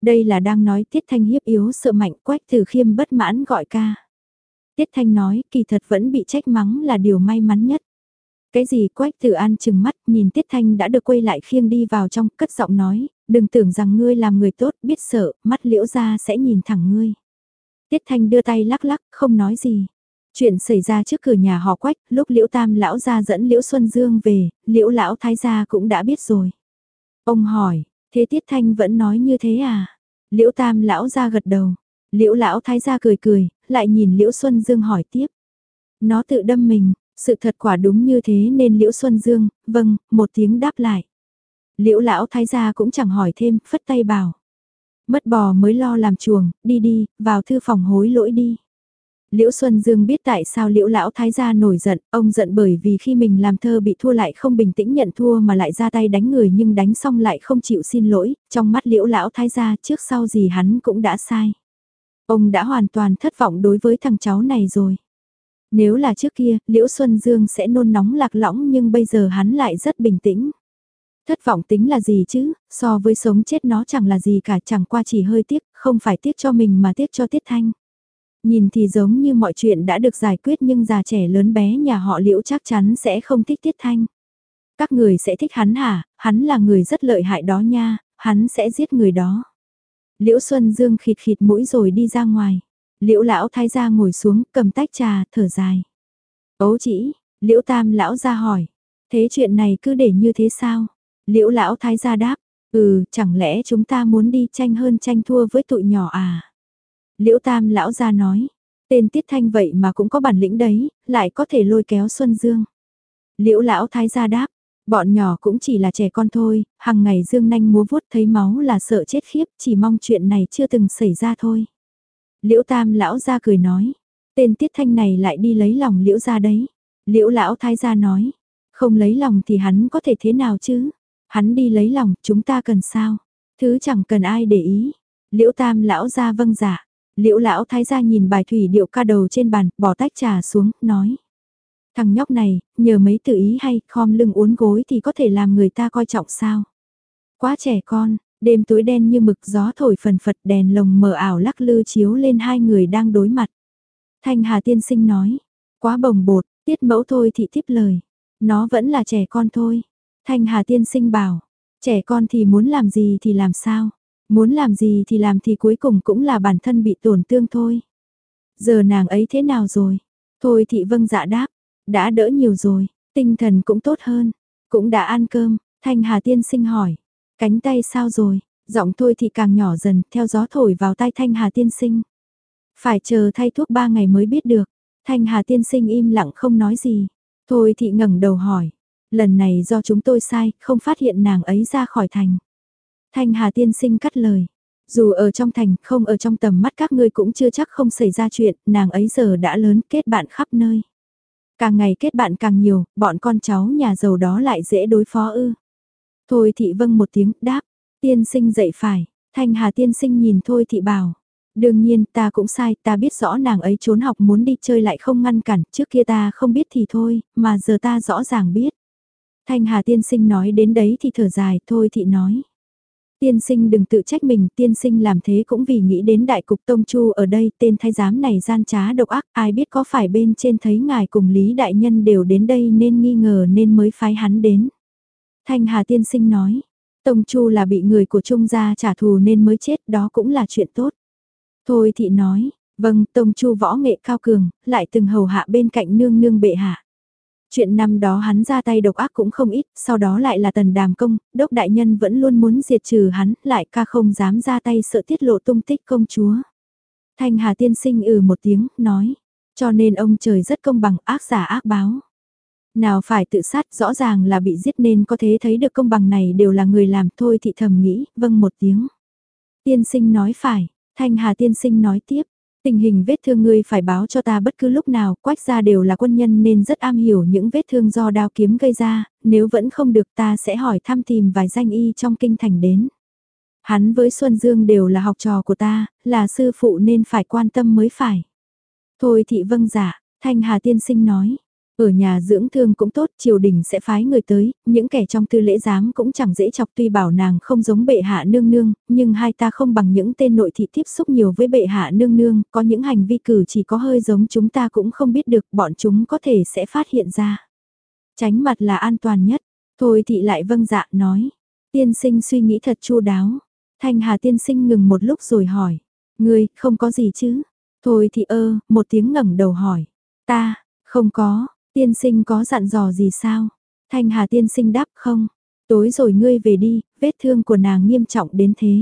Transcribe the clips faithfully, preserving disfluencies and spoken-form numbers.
Đây là đang nói Tiết Thanh hiếp yếu sợ mạnh, Quách Tử Khiêm bất mãn gọi ca. Tiết Thanh nói, kỳ thật vẫn bị trách mắng là điều may mắn nhất. Cái gì? Quách Tử An trừng mắt, nhìn Tiết Thanh đã được quay lại khiêng đi vào trong, cất giọng nói, đừng tưởng rằng ngươi làm người tốt, biết sợ, mắt Liễu gia sẽ nhìn thẳng ngươi. Tiết Thanh đưa tay lắc lắc, không nói gì. Chuyện xảy ra trước cửa nhà họ Quách, lúc Liễu Tam lão gia dẫn Liễu Xuân Dương về, Liễu lão thái gia cũng đã biết rồi. Ông hỏi, thế Tiết Thanh vẫn nói như thế à? Liễu Tam lão gia gật đầu. Liễu lão thái gia cười cười, lại nhìn Liễu Xuân Dương hỏi tiếp. Nó tự đâm mình, sự thật quả đúng như thế nên Liễu Xuân Dương, vâng, một tiếng đáp lại. Liễu lão thái gia cũng chẳng hỏi thêm, phất tay bảo. Mất bò mới lo làm chuồng, đi đi, vào thư phòng hối lỗi đi. Liễu Xuân Dương biết tại sao Liễu lão thái gia nổi giận, ông giận bởi vì khi mình làm thơ bị thua lại không bình tĩnh nhận thua mà lại ra tay đánh người nhưng đánh xong lại không chịu xin lỗi, trong mắt Liễu lão thái gia trước sau gì hắn cũng đã sai. Ông đã hoàn toàn thất vọng đối với thằng cháu này rồi. Nếu là trước kia, Liễu Xuân Dương sẽ nôn nóng lạc lõng nhưng bây giờ hắn lại rất bình tĩnh. Thất vọng tính là gì chứ, so với sống chết nó chẳng là gì cả, chẳng qua chỉ hơi tiếc, không phải tiếc cho mình mà tiếc cho Tiết Thanh. Nhìn thì giống như mọi chuyện đã được giải quyết nhưng già trẻ lớn bé nhà họ Liễu chắc chắn sẽ không thích Tiết Thanh. Các người sẽ thích hắn hả, hắn là người rất lợi hại đó nha, hắn sẽ giết người đó. Liễu Xuân Dương khịt khịt mũi rồi đi ra ngoài. Liễu lão thái gia ngồi xuống, cầm tách trà, thở dài. Ấu chỉ, Liễu Tam lão ra hỏi, thế chuyện này cứ để như thế sao? Liễu lão thái gia đáp, ừ, chẳng lẽ chúng ta muốn đi tranh hơn tranh thua với tụi nhỏ à? Liễu Tam lão ra nói, tên Tiết Thanh vậy mà cũng có bản lĩnh đấy, lại có thể lôi kéo Xuân Dương. Liễu lão thái gia đáp, bọn nhỏ cũng chỉ là trẻ con thôi, hằng ngày dương nanh múa vuốt thấy máu là sợ chết khiếp, chỉ mong chuyện này chưa từng xảy ra thôi. Liễu Tam lão ra cười nói, tên Tiết Thanh này lại đi lấy lòng Liễu gia đấy. Liễu lão thái gia nói, không lấy lòng thì hắn có thể thế nào chứ? Hắn đi lấy lòng, chúng ta cần sao? Thứ chẳng cần ai để ý. Liễu Tam lão ra vâng dạ. Liễu lão thái gia nhìn bài thủy điệu ca đầu trên bàn, bỏ tách trà xuống, nói. Thằng nhóc này, nhờ mấy tự ý hay, khom lưng uốn gối thì có thể làm người ta coi trọng sao? Quá trẻ con, đêm tối đen như mực, gió thổi phần phật, đèn lồng mờ ảo lắc lư chiếu lên hai người đang đối mặt. Thanh Hà tiên sinh nói, quá bồng bột, Tiết mẫu thôi thì tiếp lời. Nó vẫn là trẻ con thôi. Thanh Hà tiên sinh bảo, trẻ con thì muốn làm gì thì làm sao? Muốn làm gì thì làm thì cuối cùng cũng là bản thân bị tổn thương thôi. Giờ nàng ấy thế nào rồi? Thôi thị vâng dạ đáp, đã đỡ nhiều rồi, tinh thần cũng tốt hơn, cũng đã ăn cơm. Thanh Hà tiên sinh hỏi, cánh tay sao rồi? Giọng thôi thị càng nhỏ dần, theo gió thổi vào tai Thanh Hà tiên sinh. Phải chờ thay thuốc ba ngày mới biết được. Thanh Hà tiên sinh im lặng không nói gì. Thôi thị ngẩng đầu hỏi, lần này do chúng tôi sai, không phát hiện nàng ấy ra khỏi thành. Thanh Hà tiên sinh cắt lời, dù ở trong thành, không ở trong tầm mắt các ngươi cũng chưa chắc không xảy ra chuyện, nàng ấy giờ đã lớn, kết bạn khắp nơi. Càng ngày kết bạn càng nhiều, bọn con cháu nhà giàu đó lại dễ đối phó ư. Thôi thị vâng một tiếng, đáp, tiên sinh dậy phải. Thanh Hà tiên sinh nhìn Thôi thị bảo, đương nhiên ta cũng sai, ta biết rõ nàng ấy trốn học muốn đi chơi lại không ngăn cản, trước kia ta không biết thì thôi, mà giờ ta rõ ràng biết. Thanh Hà tiên sinh nói đến đấy thì thở dài, Thôi thị nói. Tiên sinh đừng tự trách mình, tiên sinh làm thế cũng vì nghĩ đến đại cục Tông Chu ở đây, tên thái giám này gian trá độc ác, ai biết có phải bên trên thấy ngài cùng Lý Đại Nhân đều đến đây nên nghi ngờ nên mới phái hắn đến. Thanh Hà tiên sinh nói, Tông Chu là bị người của Trung gia trả thù nên mới chết, đó cũng là chuyện tốt. Thôi thị nói, vâng, Tông Chu võ nghệ cao cường, lại từng hầu hạ bên cạnh nương nương bệ hạ. Chuyện năm đó hắn ra tay độc ác cũng không ít, sau đó lại là Tần Đàm Công, Đốc Đại Nhân vẫn luôn muốn diệt trừ hắn, lại ca không dám ra tay sợ tiết lộ tung tích công chúa. Thanh Hà tiên sinh ừ một tiếng, nói, cho nên ông trời rất công bằng, ác giả ác báo. Nào phải tự sát, rõ ràng là bị giết nên có thể thấy được công bằng này đều là người làm. Thôi thị thầm nghĩ, vâng một tiếng. Tiên sinh nói phải, Thanh Hà tiên sinh nói tiếp. Tình hình vết thương ngươi phải báo cho ta bất cứ lúc nào, Quách gia đều là quân nhân nên rất am hiểu những vết thương do đao kiếm gây ra, nếu vẫn không được ta sẽ hỏi thăm tìm vài danh y trong kinh thành đến. Hắn với Xuân Dương đều là học trò của ta, là sư phụ nên phải quan tâm mới phải. Thôi thị vâng dạ, Thanh Hà tiên sinh nói, Ở nhà dưỡng thương cũng tốt, triều đình sẽ phái người tới, những kẻ trong tư lễ giám cũng chẳng dễ chọc, tuy bảo nàng không giống bệ hạ nương nương, nhưng hai ta không bằng những tên nội thị tiếp xúc nhiều với bệ hạ nương nương, có những hành vi cử chỉ có hơi giống chúng ta cũng không biết được, bọn chúng có thể sẽ phát hiện ra. Tránh mặt là an toàn nhất, thôi thị lại vâng dạ nói. Tiên sinh suy nghĩ thật chu đáo. Thanh Hà tiên sinh ngừng một lúc rồi hỏi. Ngươi, không có gì chứ? Thôi thị ơ, một tiếng ngẩng đầu hỏi. Ta, không có, tiên sinh có dặn dò gì sao? Thanh Hà tiên sinh đáp không. Tối rồi ngươi về đi, vết thương của nàng nghiêm trọng đến thế.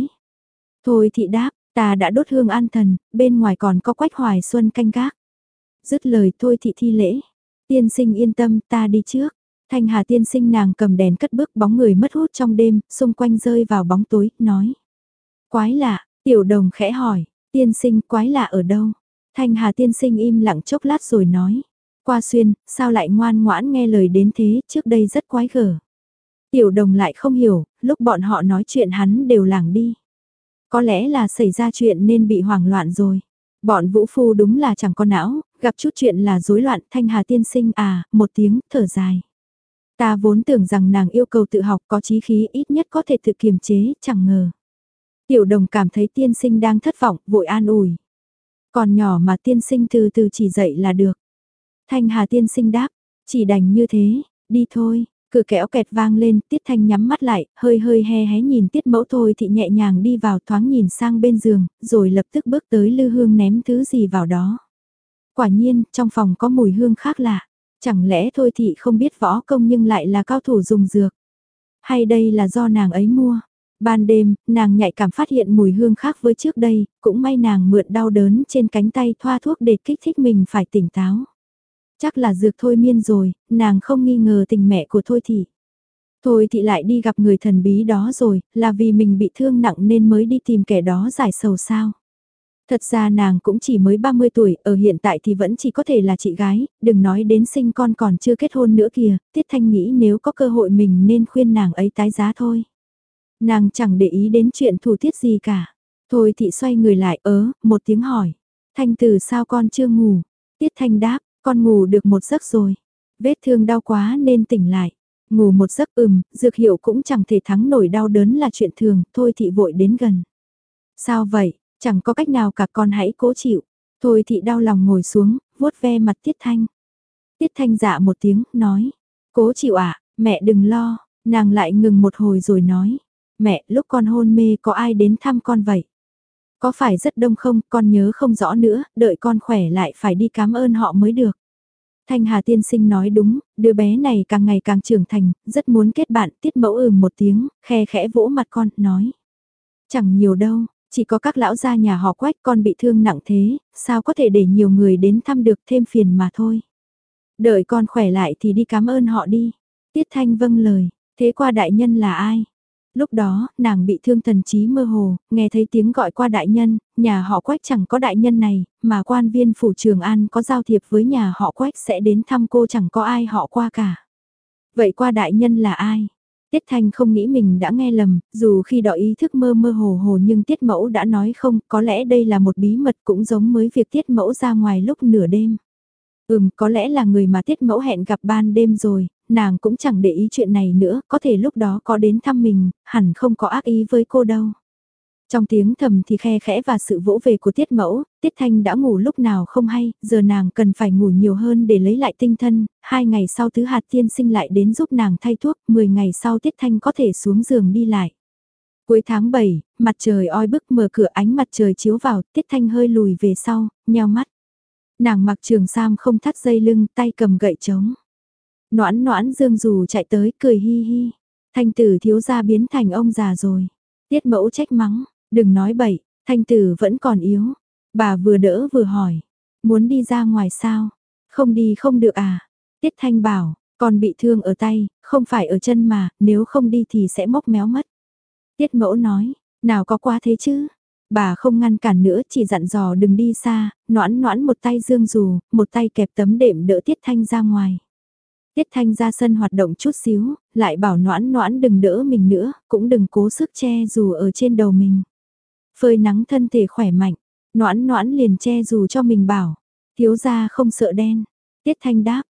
Thôi thị đáp, ta đã đốt hương an thần, bên ngoài còn có Quách Hoài Xuân canh gác. Dứt lời thôi thị thi lễ. Tiên sinh yên tâm, ta đi trước. Thanh Hà tiên sinh nàng cầm đèn cất bước, bóng người mất hút trong đêm, xung quanh rơi vào bóng tối, nói. Quái lạ, tiểu đồng khẽ hỏi, tiên sinh quái lạ ở đâu? Thanh Hà tiên sinh im lặng chốc lát rồi nói. Qua xuyên, sao lại ngoan ngoãn nghe lời đến thế, trước đây rất quái gở. Tiểu đồng lại không hiểu, lúc bọn họ nói chuyện hắn đều lảng đi. Có lẽ là xảy ra chuyện nên bị hoảng loạn rồi. Bọn vũ phu đúng là chẳng có não, gặp chút chuyện là rối loạn. Thanh Hà tiên sinh à, một tiếng, thở dài. Ta vốn tưởng rằng nàng yêu cầu tự học có chí khí ít nhất có thể tự kiềm chế, chẳng ngờ. Tiểu đồng cảm thấy tiên sinh đang thất vọng, vội an ủi. Còn nhỏ mà tiên sinh từ từ chỉ dạy là được. Thanh Hà tiên sinh đáp, chỉ đành như thế, đi thôi. Cửa kéo kẹt vang lên, Tiết Thanh nhắm mắt lại, hơi hơi he hé nhìn Tiết Mẫu thôi thì nhẹ nhàng đi vào thoáng nhìn sang bên giường, rồi lập tức bước tới lư hương ném thứ gì vào đó. Quả nhiên, trong phòng có mùi hương khác lạ. Chẳng lẽ thôi thị không biết võ công nhưng lại là cao thủ dùng dược? Hay đây là do nàng ấy mua? Ban đêm, nàng nhạy cảm phát hiện mùi hương khác với trước đây, cũng may nàng mượn đau đớn trên cánh tay thoa thuốc để kích thích mình phải tỉnh táo. Chắc là dược thôi miên rồi, nàng không nghi ngờ tình mẹ của Thôi thị. Thôi thị lại đi gặp người thần bí đó rồi, là vì mình bị thương nặng nên mới đi tìm kẻ đó giải sầu sao. Thật ra nàng cũng chỉ mới ba mươi tuổi, ở hiện tại thì vẫn chỉ có thể là chị gái, đừng nói đến sinh con còn chưa kết hôn nữa kìa, Tiết Thanh nghĩ nếu có cơ hội mình nên khuyên nàng ấy tái giá thôi. Nàng chẳng để ý đến chuyện thủ tiết gì cả. Thôi thị xoay người lại ớ, một tiếng hỏi. Thanh từ sao con chưa ngủ? Tiết Thanh đáp, con ngủ được một giấc rồi. Vết thương đau quá nên tỉnh lại. Ngủ một giấc ừm, dược hiệu cũng chẳng thể thắng nổi đau đớn là chuyện thường, thôi thị vội đến gần. Sao vậy? Chẳng có cách nào cả con hãy cố chịu. Thôi thị đau lòng ngồi xuống, vuốt ve mặt Tiết Thanh. Tiết Thanh dạ một tiếng, nói. Cố chịu ạ, mẹ đừng lo. Nàng lại ngừng một hồi rồi nói. Mẹ, lúc con hôn mê có ai đến thăm con vậy? Có phải rất đông không, con nhớ không rõ nữa, đợi con khỏe lại phải đi cảm ơn họ mới được. Thanh Hà tiên sinh nói đúng, đứa bé này càng ngày càng trưởng thành, rất muốn kết bạn. Tiết Mẫu ừm một tiếng, khe khẽ vỗ mặt con, nói. Chẳng nhiều đâu. Chỉ có các lão gia nhà họ Quách con bị thương nặng thế, sao có thể để nhiều người đến thăm được thêm phiền mà thôi. Đợi con khỏe lại thì đi cảm ơn họ đi. Tiết Thanh vâng lời, thế qua đại nhân là ai? Lúc đó, nàng bị thương thần trí mơ hồ, nghe thấy tiếng gọi qua đại nhân, nhà họ Quách chẳng có đại nhân này, mà quan viên phủ Trường An có giao thiệp với nhà họ Quách sẽ đến thăm cô chẳng có ai họ qua cả. Vậy qua đại nhân là ai? Tiết Thanh không nghĩ mình đã nghe lầm, dù khi đó ý thức mơ mơ hồ hồ nhưng Tiết Mẫu đã nói không, có lẽ đây là một bí mật cũng giống với việc Tiết Mẫu ra ngoài lúc nửa đêm. Ừm, có lẽ là người mà Tiết Mẫu hẹn gặp ban đêm rồi, nàng cũng chẳng để ý chuyện này nữa, có thể lúc đó có đến thăm mình, hẳn không có ác ý với cô đâu. Trong tiếng thầm thì khe khẽ và sự vỗ về của Tiết Mẫu, Tiết Thanh đã ngủ lúc nào không hay, giờ nàng cần phải ngủ nhiều hơn để lấy lại tinh thần. Hai ngày sau Tứ Hạt tiên sinh lại đến giúp nàng thay thuốc, mười ngày sau Tiết Thanh có thể xuống giường đi lại. Cuối tháng bảy, mặt trời oi bức mở cửa ánh mặt trời chiếu vào, Tiết Thanh hơi lùi về sau, nheo mắt. Nàng mặc trường sam không thắt dây lưng, tay cầm gậy trống. Noãn noãn Dương Dù chạy tới, cười hi hi. Thanh tử thiếu gia biến thành ông già rồi. Tiết Mẫu trách mắng. Đừng nói bậy, Thanh tử vẫn còn yếu. Bà vừa đỡ vừa hỏi. Muốn đi ra ngoài sao? Không đi không được à? Tiết Thanh bảo, còn bị thương ở tay, không phải ở chân mà, nếu không đi thì sẽ mốc méo mất. Tiết Mẫu nói, nào có quá thế chứ? Bà không ngăn cản nữa, chỉ dặn dò đừng đi xa, noãn noãn một tay dương dù, một tay kẹp tấm đệm đỡ Tiết Thanh ra ngoài. Tiết Thanh ra sân hoạt động chút xíu, lại bảo noãn noãn đừng đỡ mình nữa, cũng đừng cố sức che dù ở trên đầu mình. Phơi nắng thân thể khỏe mạnh, noãn noãn liền che dù cho mình bảo, thiếu gia không sợ đen. Tiết Thanh đáp,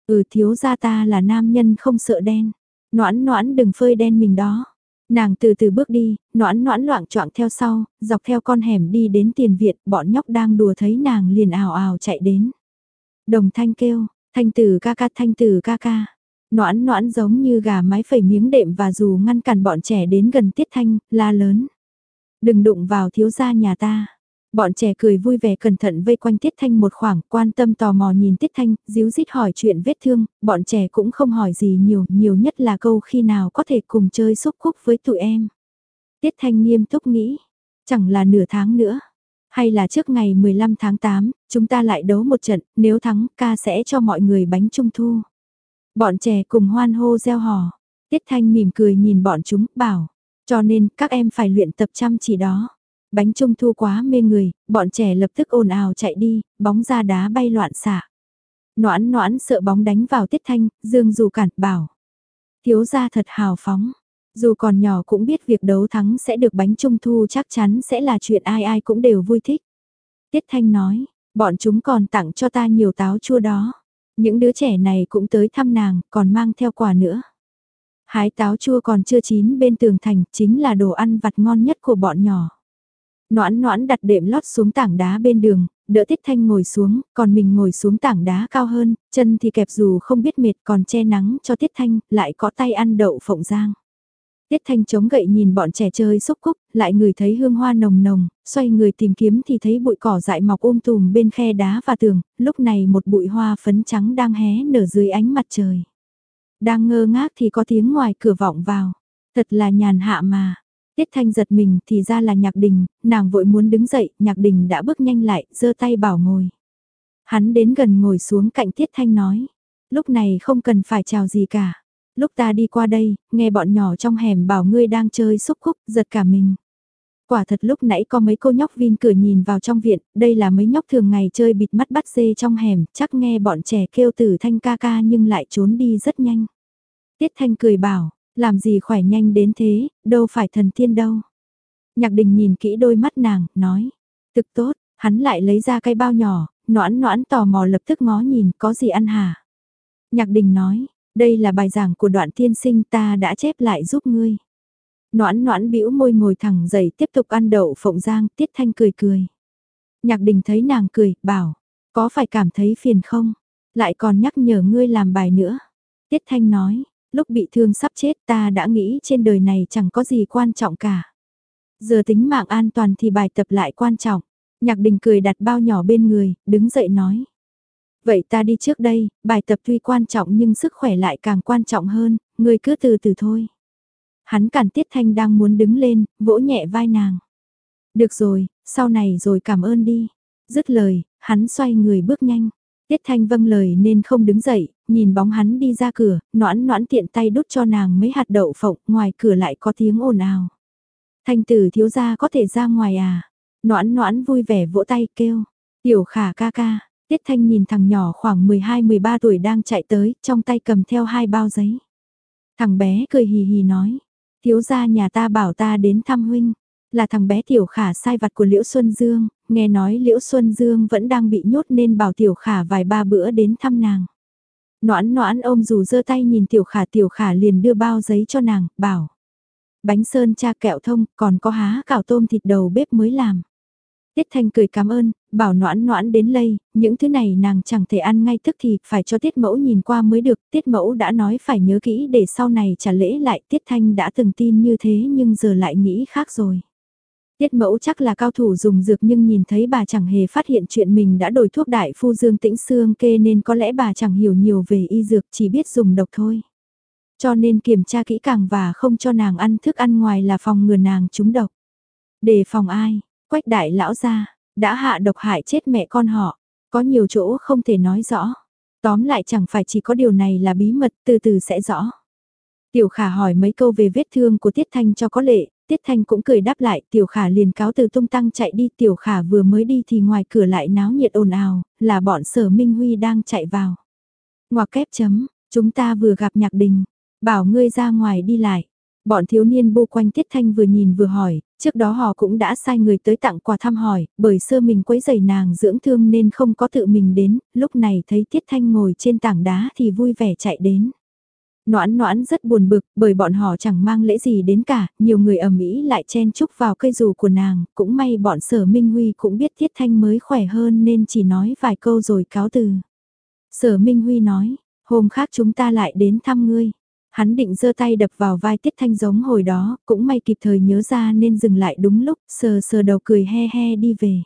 Ừ, thiếu gia ta là nam nhân không sợ đen. Noãn noãn đừng phơi đen mình đó. Nàng từ từ bước đi, noãn noãn loạng choạng theo sau, dọc theo con hẻm đi đến tiền viện, bọn nhóc đang đùa thấy nàng liền ào ào chạy đến. Đồng thanh kêu, thanh tử ca ca thanh tử ca ca. Noãn noãn giống như gà mái phẩy miếng đệm và dù ngăn cản bọn trẻ đến gần Tiết Thanh, la lớn. Đừng đụng vào thiếu gia nhà ta. Bọn trẻ cười vui vẻ cẩn thận vây quanh Tiết Thanh một khoảng, quan tâm tò mò nhìn Tiết Thanh, díu dít hỏi chuyện vết thương, bọn trẻ cũng không hỏi gì nhiều, nhiều nhất là câu khi nào có thể cùng chơi xúc khúc với tụi em. Tiết Thanh nghiêm túc nghĩ, chẳng là nửa tháng nữa, hay là trước ngày mười lăm tháng tám, chúng ta lại đấu một trận, nếu thắng ca sẽ cho mọi người bánh trung thu. Bọn trẻ cùng hoan hô reo hò, Tiết Thanh mỉm cười nhìn bọn chúng, bảo, cho nên các em phải luyện tập chăm chỉ đó. Bánh trung thu quá mê người, bọn trẻ lập tức ồn ào chạy đi, bóng ra đá bay loạn xạ. Noãn noãn sợ bóng đánh vào Tiết Thanh, Dương dù cản, bảo. Thiếu gia thật hào phóng, dù còn nhỏ cũng biết việc đấu thắng sẽ được bánh trung thu chắc chắn sẽ là chuyện ai ai cũng đều vui thích. Tiết Thanh nói, bọn chúng còn tặng cho ta nhiều táo chua đó. Những đứa trẻ này cũng tới thăm nàng, còn mang theo quà nữa. Hái táo chua còn chưa chín bên tường thành, chính là đồ ăn vặt ngon nhất của bọn nhỏ. Noãn noãn đặt đệm lót xuống tảng đá bên đường, đỡ Tiết Thanh ngồi xuống, còn mình ngồi xuống tảng đá cao hơn, chân thì kẹp dù không biết mệt còn che nắng cho Tiết Thanh, lại có tay ăn đậu phộng rang. Tiết Thanh chống gậy nhìn bọn trẻ chơi xúc cúc, lại ngửi thấy hương hoa nồng nồng, xoay người tìm kiếm thì thấy bụi cỏ dại mọc um tùm bên khe đá và tường, lúc này một bụi hoa phấn trắng đang hé nở dưới ánh mặt trời. Đang ngơ ngác thì có tiếng ngoài cửa vọng vào, thật là nhàn hạ mà. Tiết Thanh giật mình thì ra là Nhạc Đình, nàng vội muốn đứng dậy, Nhạc Đình đã bước nhanh lại, giơ tay bảo ngồi. Hắn đến gần ngồi xuống cạnh Tiết Thanh nói, lúc này không cần phải chào gì cả. Lúc ta đi qua đây, nghe bọn nhỏ trong hẻm bảo ngươi đang chơi xúc khúc, giật cả mình. Quả thật lúc nãy có mấy cô nhóc vin cửa nhìn vào trong viện, đây là mấy nhóc thường ngày chơi bịt mắt bắt dê trong hẻm, chắc nghe bọn trẻ kêu Tử Thanh ca ca nhưng lại trốn đi rất nhanh. Tiết Thanh cười bảo, làm gì khỏe nhanh đến thế, đâu phải thần tiên đâu. Nhạc Đình nhìn kỹ đôi mắt nàng, nói, thực tốt, hắn lại lấy ra cái bao nhỏ, noãn noãn tò mò lập tức ngó nhìn, có gì ăn hả? Nhạc Đình nói, đây là bài giảng của Đoạn tiên sinh ta đã chép lại giúp ngươi. Noãn noãn bĩu môi ngồi thẳng dậy tiếp tục ăn đậu phộng rang, Tiết Thanh cười cười. Nhạc Đình thấy nàng cười, bảo, có phải cảm thấy phiền không? Lại còn nhắc nhở ngươi làm bài nữa. Tiết Thanh nói, lúc bị thương sắp chết ta đã nghĩ trên đời này chẳng có gì quan trọng cả. Giờ tính mạng an toàn thì bài tập lại quan trọng. Nhạc Đình cười đặt bao nhỏ bên người, đứng dậy nói. Vậy ta đi trước đây, bài tập tuy quan trọng nhưng sức khỏe lại càng quan trọng hơn, ngươi cứ từ từ thôi. Hắn cản Tiết Thanh đang muốn đứng lên, vỗ nhẹ vai nàng. Được rồi, sau này rồi cảm ơn đi. Dứt lời, hắn xoay người bước nhanh. Tiết Thanh vâng lời nên không đứng dậy, nhìn bóng hắn đi ra cửa, noãn noãn tiện tay đút cho nàng mấy hạt đậu phộng, ngoài cửa lại có tiếng ồn ào. Thanh tử thiếu gia có thể ra ngoài à? Noãn noãn vui vẻ vỗ tay kêu, tiểu Khả ca ca. Tiết Thanh nhìn thằng nhỏ khoảng mười hai mười ba tuổi đang chạy tới, trong tay cầm theo hai bao giấy. Thằng bé cười hì hì nói, thiếu gia nhà ta bảo ta đến thăm huynh, là thằng bé Tiểu Khả sai vặt của Liễu Xuân Dương, nghe nói Liễu Xuân Dương vẫn đang bị nhốt nên bảo Tiểu Khả vài ba bữa đến thăm nàng. Noãn noãn ôm dù giơ tay nhìn Tiểu Khả, Tiểu Khả liền đưa bao giấy cho nàng, bảo. Bánh sơn cha kẹo thông, còn có há cảo tôm thịt đầu bếp mới làm. Tiết Thanh cười cảm ơn, bảo noãn noãn đến lây, những thứ này nàng chẳng thể ăn ngay tức thì phải cho Tiết Mẫu nhìn qua mới được. Tiết Mẫu đã nói phải nhớ kỹ để sau này trả lễ lại. Tiết Thanh đã từng tin như thế nhưng giờ lại nghĩ khác rồi. Tiết Mẫu chắc là cao thủ dùng dược nhưng nhìn thấy bà chẳng hề phát hiện chuyện mình đã đổi thuốc đại phu Dương Tĩnh Xương kê nên có lẽ bà chẳng hiểu nhiều về y dược, chỉ biết dùng độc thôi. Cho nên kiểm tra kỹ càng và không cho nàng ăn thức ăn ngoài là phòng ngừa nàng trúng độc. Đề phòng ai? Quách đại lão gia đã hạ độc hại chết mẹ con họ, có nhiều chỗ không thể nói rõ. Tóm lại chẳng phải chỉ có điều này là bí mật, từ từ sẽ rõ. Tiểu Khả hỏi mấy câu về vết thương của Tiết Thanh cho có lệ, Tiết Thanh cũng cười đáp lại, Tiểu Khả liền cáo từ tung tăng chạy đi. Tiểu Khả vừa mới đi thì ngoài cửa lại náo nhiệt ồn ào, là bọn Sở Minh Huy đang chạy vào. Ngoặc kép chấm, chúng ta vừa gặp Nhạc Đình, bảo ngươi ra ngoài đi lại. Bọn thiếu niên bu quanh Tiết Thanh vừa nhìn vừa hỏi, trước đó họ cũng đã sai người tới tặng quà thăm hỏi, bởi sơ mình quấy giày nàng dưỡng thương nên không có tự mình đến, lúc này thấy Tiết Thanh ngồi trên tảng đá thì vui vẻ chạy đến. Noãn noãn rất buồn bực bởi bọn họ chẳng mang lễ gì đến cả, nhiều người ầm ĩ lại chen chúc vào cây dù của nàng, cũng may bọn Sở Minh Huy cũng biết Tiết Thanh mới khỏe hơn nên chỉ nói vài câu rồi cáo từ. Sở Minh Huy nói, hôm khác chúng ta lại đến thăm ngươi. Hắn định giơ tay đập vào vai Tiết Thanh giống hồi đó, cũng may kịp thời nhớ ra nên dừng lại đúng lúc, sờ sờ đầu cười he he đi về.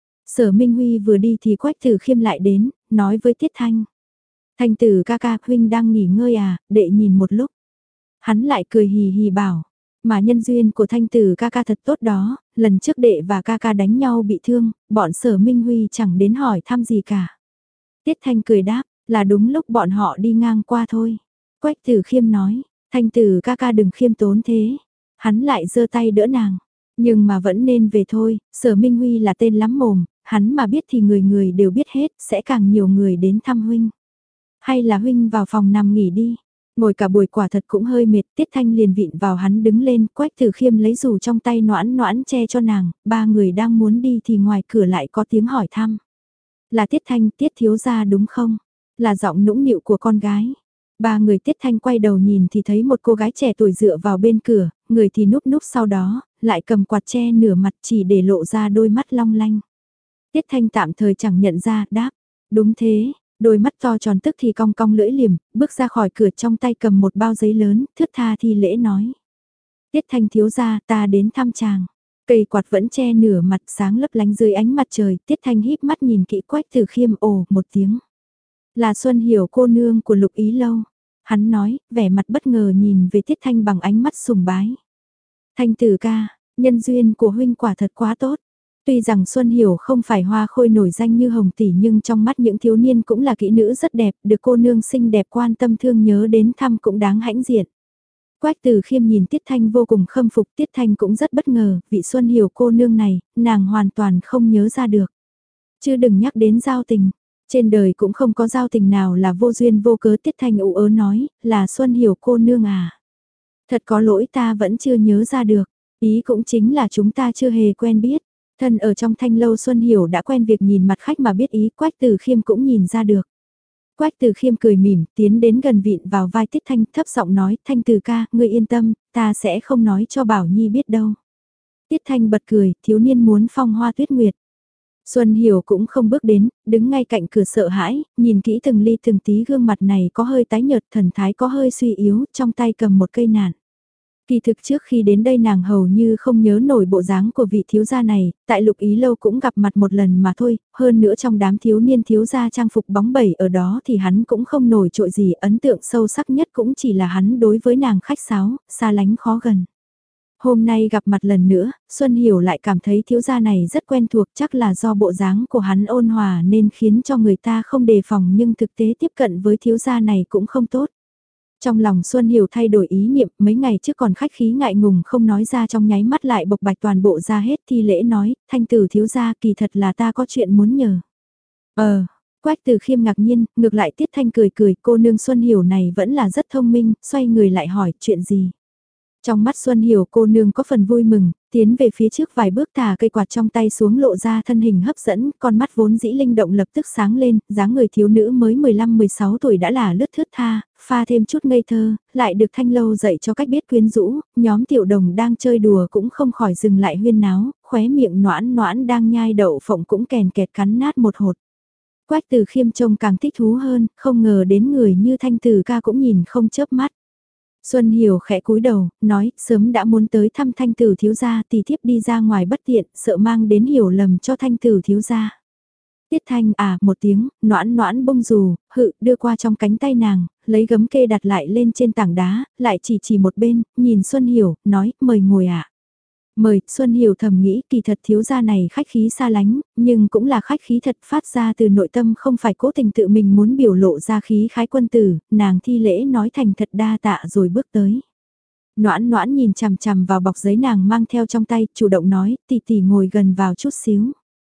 Sở Minh Huy vừa đi thì Quách Tử Khiêm lại đến, nói với Tiết Thanh. Thanh tử ca ca, huynh đang nghỉ ngơi à, đệ nhìn một lúc. Hắn lại cười hì hì bảo, mà nhân duyên của thanh tử ca ca thật tốt đó, lần trước đệ và ca ca đánh nhau bị thương, bọn Sở Minh Huy chẳng đến hỏi thăm gì cả. Tiết Thanh cười đáp, là đúng lúc bọn họ đi ngang qua thôi. Quách Tử Khiêm nói, thanh tử ca ca đừng khiêm tốn thế. Hắn lại giơ tay đỡ nàng, nhưng mà vẫn nên về thôi, Sở Minh Huy là tên lắm mồm, hắn mà biết thì người người đều biết hết, sẽ càng nhiều người đến thăm huynh. Hay là huynh vào phòng nằm nghỉ đi. Ngồi cả buổi quả thật cũng hơi mệt, Tiết Thanh liền vịn vào hắn đứng lên, Quách Tử Khiêm lấy dù trong tay noãn noãn che cho nàng, ba người đang muốn đi thì ngoài cửa lại có tiếng hỏi thăm. Là Tiết Thanh, Tiết thiếu gia đúng không? Là giọng nũng nịu của con gái. Ba người Tiết Thanh quay đầu nhìn thì thấy một cô gái trẻ tuổi dựa vào bên cửa, người thì núp núp sau đó, lại cầm quạt che nửa mặt chỉ để lộ ra đôi mắt long lanh. Tiết Thanh tạm thời chẳng nhận ra, đáp, đúng thế. Đôi mắt to tròn tức thì cong cong lưỡi liềm, bước ra khỏi cửa trong tay cầm một bao giấy lớn, thướt tha thi lễ nói. Tiết Thanh thiếu gia, ta đến thăm chàng. Cây quạt vẫn che nửa mặt sáng lấp lánh dưới ánh mặt trời, Tiết Thanh híp mắt nhìn kỹ Quách Tử Khiêm ồ một tiếng. Là Xuân Hiểu cô nương của Lục Ý Lâu. Hắn nói, vẻ mặt bất ngờ nhìn về Tiết Thanh bằng ánh mắt sùng bái. Thanh tử ca, nhân duyên của huynh quả thật quá tốt. Tuy rằng Xuân Hiểu không phải hoa khôi nổi danh như Hồng Tỷ nhưng trong mắt những thiếu niên cũng là kỹ nữ rất đẹp, được cô nương xinh đẹp quan tâm thương nhớ đến thăm cũng đáng hãnh diện. Quách Tử Khiêm nhìn Tiết Thanh vô cùng khâm phục, Tiết Thanh cũng rất bất ngờ, vị Xuân Hiểu cô nương này, nàng hoàn toàn không nhớ ra được. Chứ đừng nhắc đến giao tình, trên đời cũng không có giao tình nào là vô duyên vô cớ. Tiết Thanh ủ ớ nói, là Xuân Hiểu cô nương à. Thật có lỗi ta vẫn chưa nhớ ra được, ý cũng chính là chúng ta chưa hề quen biết. Thân ở trong Thanh lâu Xuân Hiểu đã quen việc nhìn mặt khách mà biết ý, Quách Tử Khiêm cũng nhìn ra được. Quách Tử Khiêm cười mỉm, tiến đến gần vịn vào vai Tiết Thanh, thấp giọng nói, Thanh Tử ca, ngươi yên tâm, ta sẽ không nói cho Bảo Nhi biết đâu. Tiết Thanh bật cười, thiếu niên muốn phong hoa tuyết nguyệt. Xuân Hiểu cũng không bước đến, đứng ngay cạnh cửa sợ hãi, nhìn kỹ từng ly từng tí gương mặt này có hơi tái nhợt, thần thái có hơi suy yếu, trong tay cầm một cây nản. Kỳ thực trước khi đến đây nàng hầu như không nhớ nổi bộ dáng của vị thiếu gia này, tại Lục Ý Lâu cũng gặp mặt một lần mà thôi, hơn nữa trong đám thiếu niên thiếu gia trang phục bóng bẩy ở đó thì hắn cũng không nổi trội gì, ấn tượng sâu sắc nhất cũng chỉ là hắn đối với nàng khách sáo, xa lánh khó gần. Hôm nay gặp mặt lần nữa, Xuân Hiểu lại cảm thấy thiếu gia này rất quen thuộc, chắc là do bộ dáng của hắn ôn hòa nên khiến cho người ta không đề phòng, nhưng thực tế tiếp cận với thiếu gia này cũng không tốt. Trong lòng Xuân Hiểu thay đổi ý niệm, mấy ngày trước còn khách khí ngại ngùng không nói ra, trong nháy mắt lại bộc bạch toàn bộ ra hết, thi lễ nói, Thanh tử thiếu gia, kỳ thật là ta có chuyện muốn nhờ. Ờ, Quách Tử Khiêm ngạc nhiên, ngược lại Tiết Thanh cười cười, cô nương Xuân Hiểu này vẫn là rất thông minh, xoay người lại hỏi, chuyện gì? Trong mắt Xuân Hiểu cô nương có phần vui mừng, tiến về phía trước vài bước thả cây quạt trong tay xuống lộ ra thân hình hấp dẫn, con mắt vốn dĩ linh động lập tức sáng lên, dáng người thiếu nữ mới mười lăm mười sáu tuổi đã là lướt thướt tha, pha thêm chút ngây thơ, lại được Thanh lâu dạy cho cách biết quyến rũ, nhóm tiểu đồng đang chơi đùa cũng không khỏi dừng lại huyên náo, khóe miệng noãn noãn đang nhai đậu phộng cũng kèn kẹt cắn nát một hột. Quách Tử Khiêm trông càng thích thú hơn, không ngờ đến người như Thanh Tử ca cũng nhìn không chớp mắt. Xuân Hiểu khẽ cúi đầu, nói, sớm đã muốn tới thăm Thanh tử thiếu gia, tỷ thiếp đi ra ngoài bất tiện, sợ mang đến hiểu lầm cho Thanh tử thiếu gia. Tiết Thanh à một tiếng, noãn noãn bông dù, hự đưa qua trong cánh tay nàng, lấy gấm kê đặt lại lên trên tảng đá, lại chỉ chỉ một bên, nhìn Xuân Hiểu, nói, mời ngồi ạ. À. Mời, Xuân Hiểu thầm nghĩ kỳ thật thiếu gia này khách khí xa lánh, nhưng cũng là khách khí thật phát ra từ nội tâm, không phải cố tình tự mình muốn biểu lộ ra khí khái quân tử, nàng thi lễ nói thành thật đa tạ rồi bước tới. Noãn noãn nhìn chằm chằm vào bọc giấy nàng mang theo trong tay, chủ động nói, tỷ tỷ ngồi gần vào chút xíu.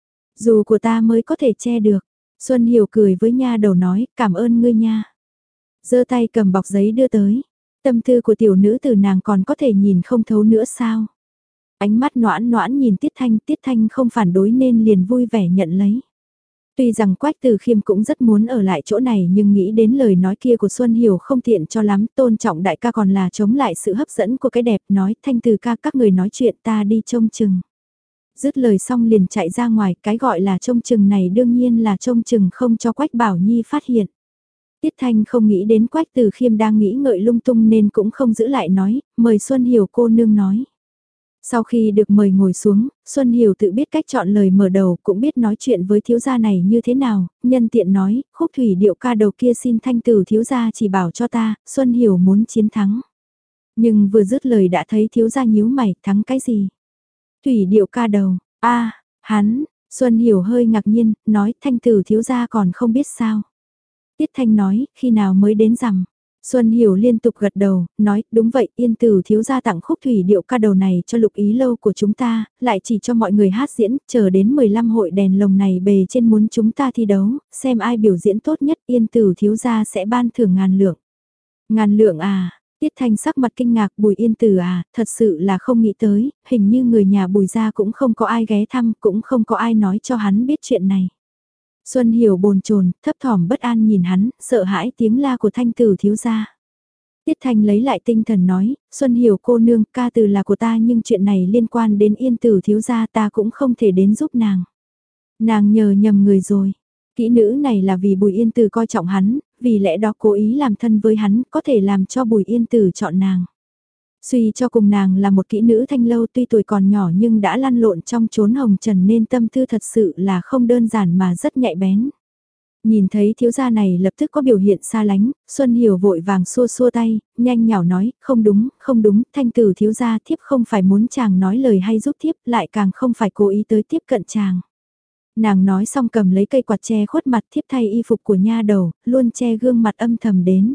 Dù của ta mới có thể che được, Xuân Hiểu cười với nha đầu nói, cảm ơn ngươi nha. Giơ tay cầm bọc giấy đưa tới. Tâm tư của tiểu nữ từ nàng còn có thể nhìn không thấu nữa sao? Ánh mắt noãn noãn nhìn Tiết Thanh, Tiết Thanh không phản đối nên liền vui vẻ nhận lấy. Tuy rằng Quách Từ Khiêm cũng rất muốn ở lại chỗ này nhưng nghĩ đến lời nói kia của Xuân Hiểu không tiện cho lắm, tôn trọng đại ca còn là chống lại sự hấp dẫn của cái đẹp, nói Thanh Từ ca các người nói chuyện ta đi trông chừng. Dứt lời xong liền chạy ra ngoài, cái gọi là trông chừng này đương nhiên là trông chừng không cho Quách Bảo Nhi phát hiện. Tiết Thanh không nghĩ đến Quách Từ Khiêm đang nghĩ ngợi lung tung nên cũng không giữ lại nói, mời Xuân Hiểu cô nương nói. Sau khi được mời ngồi xuống, Xuân Hiểu tự biết cách chọn lời mở đầu, cũng biết nói chuyện với thiếu gia này như thế nào, nhân tiện nói, khúc thủy điệu ca đầu kia xin Thanh Tử thiếu gia chỉ bảo cho ta, Xuân Hiểu muốn chiến thắng. Nhưng vừa dứt lời đã thấy thiếu gia nhíu mày, thắng cái gì? Thủy điệu ca đầu, a hắn, Xuân Hiểu hơi ngạc nhiên, nói Thanh Tử thiếu gia còn không biết sao. Tiết Thanh nói, khi nào mới đến rằm. Xuân Hiểu liên tục gật đầu, nói, đúng vậy, Yên Tử thiếu gia tặng khúc thủy điệu ca đầu này cho Lục Ý Lâu của chúng ta, lại chỉ cho mọi người hát diễn, chờ đến mười lăm hội đèn lồng này bề trên muốn chúng ta thi đấu, xem ai biểu diễn tốt nhất, Yên Tử thiếu gia sẽ ban thưởng ngàn lượng. Ngàn lượng à, Tiết Thanh sắc mặt kinh ngạc, Bùi Yên Tử à, thật sự là không nghĩ tới, hình như người nhà Bùi gia cũng không có ai ghé thăm, cũng không có ai nói cho hắn biết chuyện này. Xuân Hiểu bồn chồn, thấp thỏm bất an nhìn hắn, sợ hãi tiếng la của Thanh Tử thiếu gia. Tiết Thanh lấy lại tinh thần nói, Xuân Hiểu cô nương, ca từ là của ta nhưng chuyện này liên quan đến Yên Tử thiếu gia ta cũng không thể đến giúp nàng. Nàng nhờ nhầm người rồi. Kỹ nữ này là vì Bùi Yên Tử coi trọng hắn, vì lẽ đó cố ý làm thân với hắn, có thể làm cho Bùi Yên Tử chọn nàng. Suy cho cùng nàng là một kỹ nữ thanh lâu tuy tuổi còn nhỏ nhưng đã lăn lộn trong chốn hồng trần nên tâm tư thật sự là không đơn giản mà rất nhạy bén. Nhìn thấy thiếu gia này lập tức có biểu hiện xa lánh, Xuân Hiểu vội vàng xua xua tay, nhanh nhảu nói, không đúng, không đúng, Thanh Tử thiếu gia thiếp không phải muốn chàng nói lời hay giúp thiếp, lại càng không phải cố ý tới tiếp cận chàng. Nàng nói xong cầm lấy cây quạt che khuất mặt thiếp thay y phục của nha đầu, luôn che gương mặt âm thầm đến.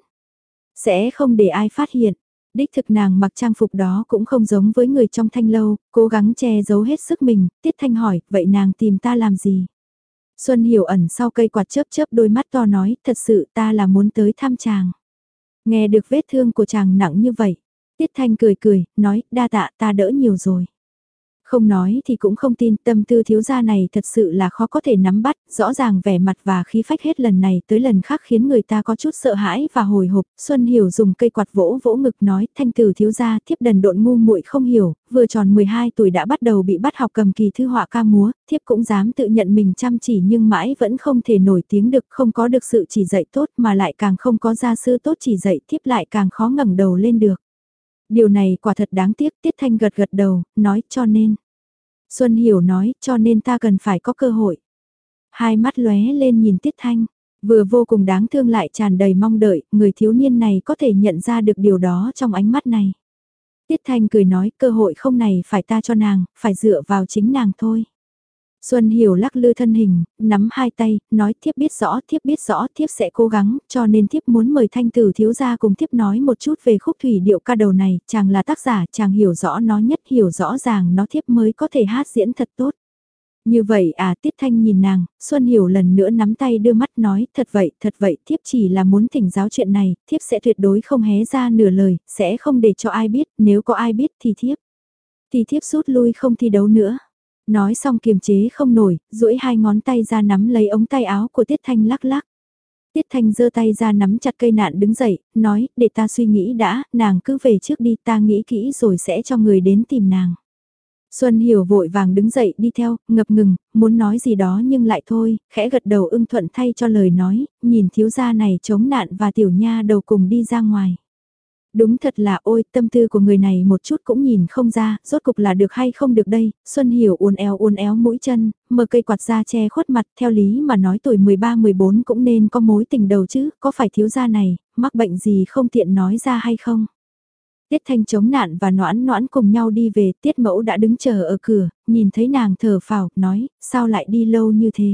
Sẽ không để ai phát hiện. Đích thực nàng mặc trang phục đó cũng không giống với người trong thanh lâu, cố gắng che giấu hết sức mình, Tiết Thanh hỏi, vậy nàng tìm ta làm gì? Xuân Hiểu ẩn sau cây quạt chớp chớp đôi mắt to nói, thật sự ta là muốn tới thăm chàng. Nghe được vết thương của chàng nặng như vậy, Tiết Thanh cười cười, nói, đa tạ ta đỡ nhiều rồi. Không nói thì cũng không tin, tâm tư thiếu gia này thật sự là khó có thể nắm bắt, rõ ràng vẻ mặt và khí phách hết lần này tới lần khác khiến người ta có chút sợ hãi và hồi hộp. Xuân Hiểu dùng cây quạt vỗ vỗ ngực nói, Thanh Tử thiếu gia thiếp đần độn ngu muội không hiểu, vừa tròn mười hai tuổi đã bắt đầu bị bắt học cầm kỳ thư họa ca múa, thiếp cũng dám tự nhận mình chăm chỉ nhưng mãi vẫn không thể nổi tiếng được, không có được sự chỉ dạy tốt mà lại càng không có gia sư tốt chỉ dạy, thiếp lại càng khó ngẩng đầu lên được. Điều này quả thật đáng tiếc, Tiết Thanh gật gật đầu, nói cho nên. Xuân Hiểu nói, cho nên ta cần phải có cơ hội. Hai mắt lóe lên nhìn Tiết Thanh, vừa vô cùng đáng thương lại tràn đầy mong đợi, người thiếu niên này có thể nhận ra được điều đó trong ánh mắt này. Tiết Thanh cười nói, cơ hội không này phải ta cho nàng, phải dựa vào chính nàng thôi. Xuân Hiểu lắc lư thân hình, nắm hai tay, nói thiếp biết rõ, thiếp biết rõ, thiếp sẽ cố gắng, cho nên thiếp muốn mời Thanh Tử thiếu gia cùng thiếp nói một chút về khúc thủy điệu ca đầu này, chàng là tác giả, chàng hiểu rõ nó nhất, hiểu rõ ràng nó thiếp mới có thể hát diễn thật tốt. Như vậy à, Tiết Thanh nhìn nàng, Xuân Hiểu lần nữa nắm tay đưa mắt nói, thật vậy, thật vậy, thiếp chỉ là muốn thỉnh giáo chuyện này, thiếp sẽ tuyệt đối không hé ra nửa lời, sẽ không để cho ai biết, nếu có ai biết thì thiếp, thì thiếp rút lui không thi đấu nữa. Nói xong kiềm chế không nổi, duỗi hai ngón tay ra nắm lấy ống tay áo của Tiết Thanh lắc lắc. Tiết Thanh giơ tay ra nắm chặt cây nạn đứng dậy, nói, để ta suy nghĩ đã, nàng cứ về trước đi, ta nghĩ kỹ rồi sẽ cho người đến tìm nàng. Xuân Hiểu vội vàng đứng dậy đi theo, ngập ngừng, muốn nói gì đó nhưng lại thôi, khẽ gật đầu ưng thuận thay cho lời nói, nhìn thiếu gia này chống nạn và tiểu nha đầu cùng đi ra ngoài. Đúng thật là ôi, tâm tư của người này một chút cũng nhìn không ra, rốt cục là được hay không được đây, Xuân Hiểu uốn éo uốn éo mũi chân, mở cây quạt ra che khuất mặt, theo lý mà nói tuổi mười ba mười bốn cũng nên có mối tình đầu chứ, có phải thiếu gia này, mắc bệnh gì không tiện nói ra hay không? Tiết Thanh chống nạn và noãn noãn cùng nhau đi về, Tiết Mẫu đã đứng chờ ở cửa, nhìn thấy nàng thở phào, nói, sao lại đi lâu như thế?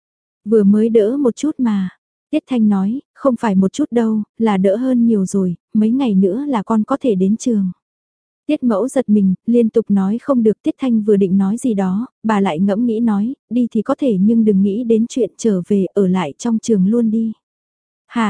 Vừa mới đỡ một chút mà. Tiết Thanh nói, không phải một chút đâu, là đỡ hơn nhiều rồi, mấy ngày nữa là con có thể đến trường. Tiết Mẫu giật mình, liên tục nói không được. Tiết Thanh vừa định nói gì đó, bà lại ngẫm nghĩ nói, đi thì có thể nhưng đừng nghĩ đến chuyện trở về ở lại trong trường luôn đi. Hả,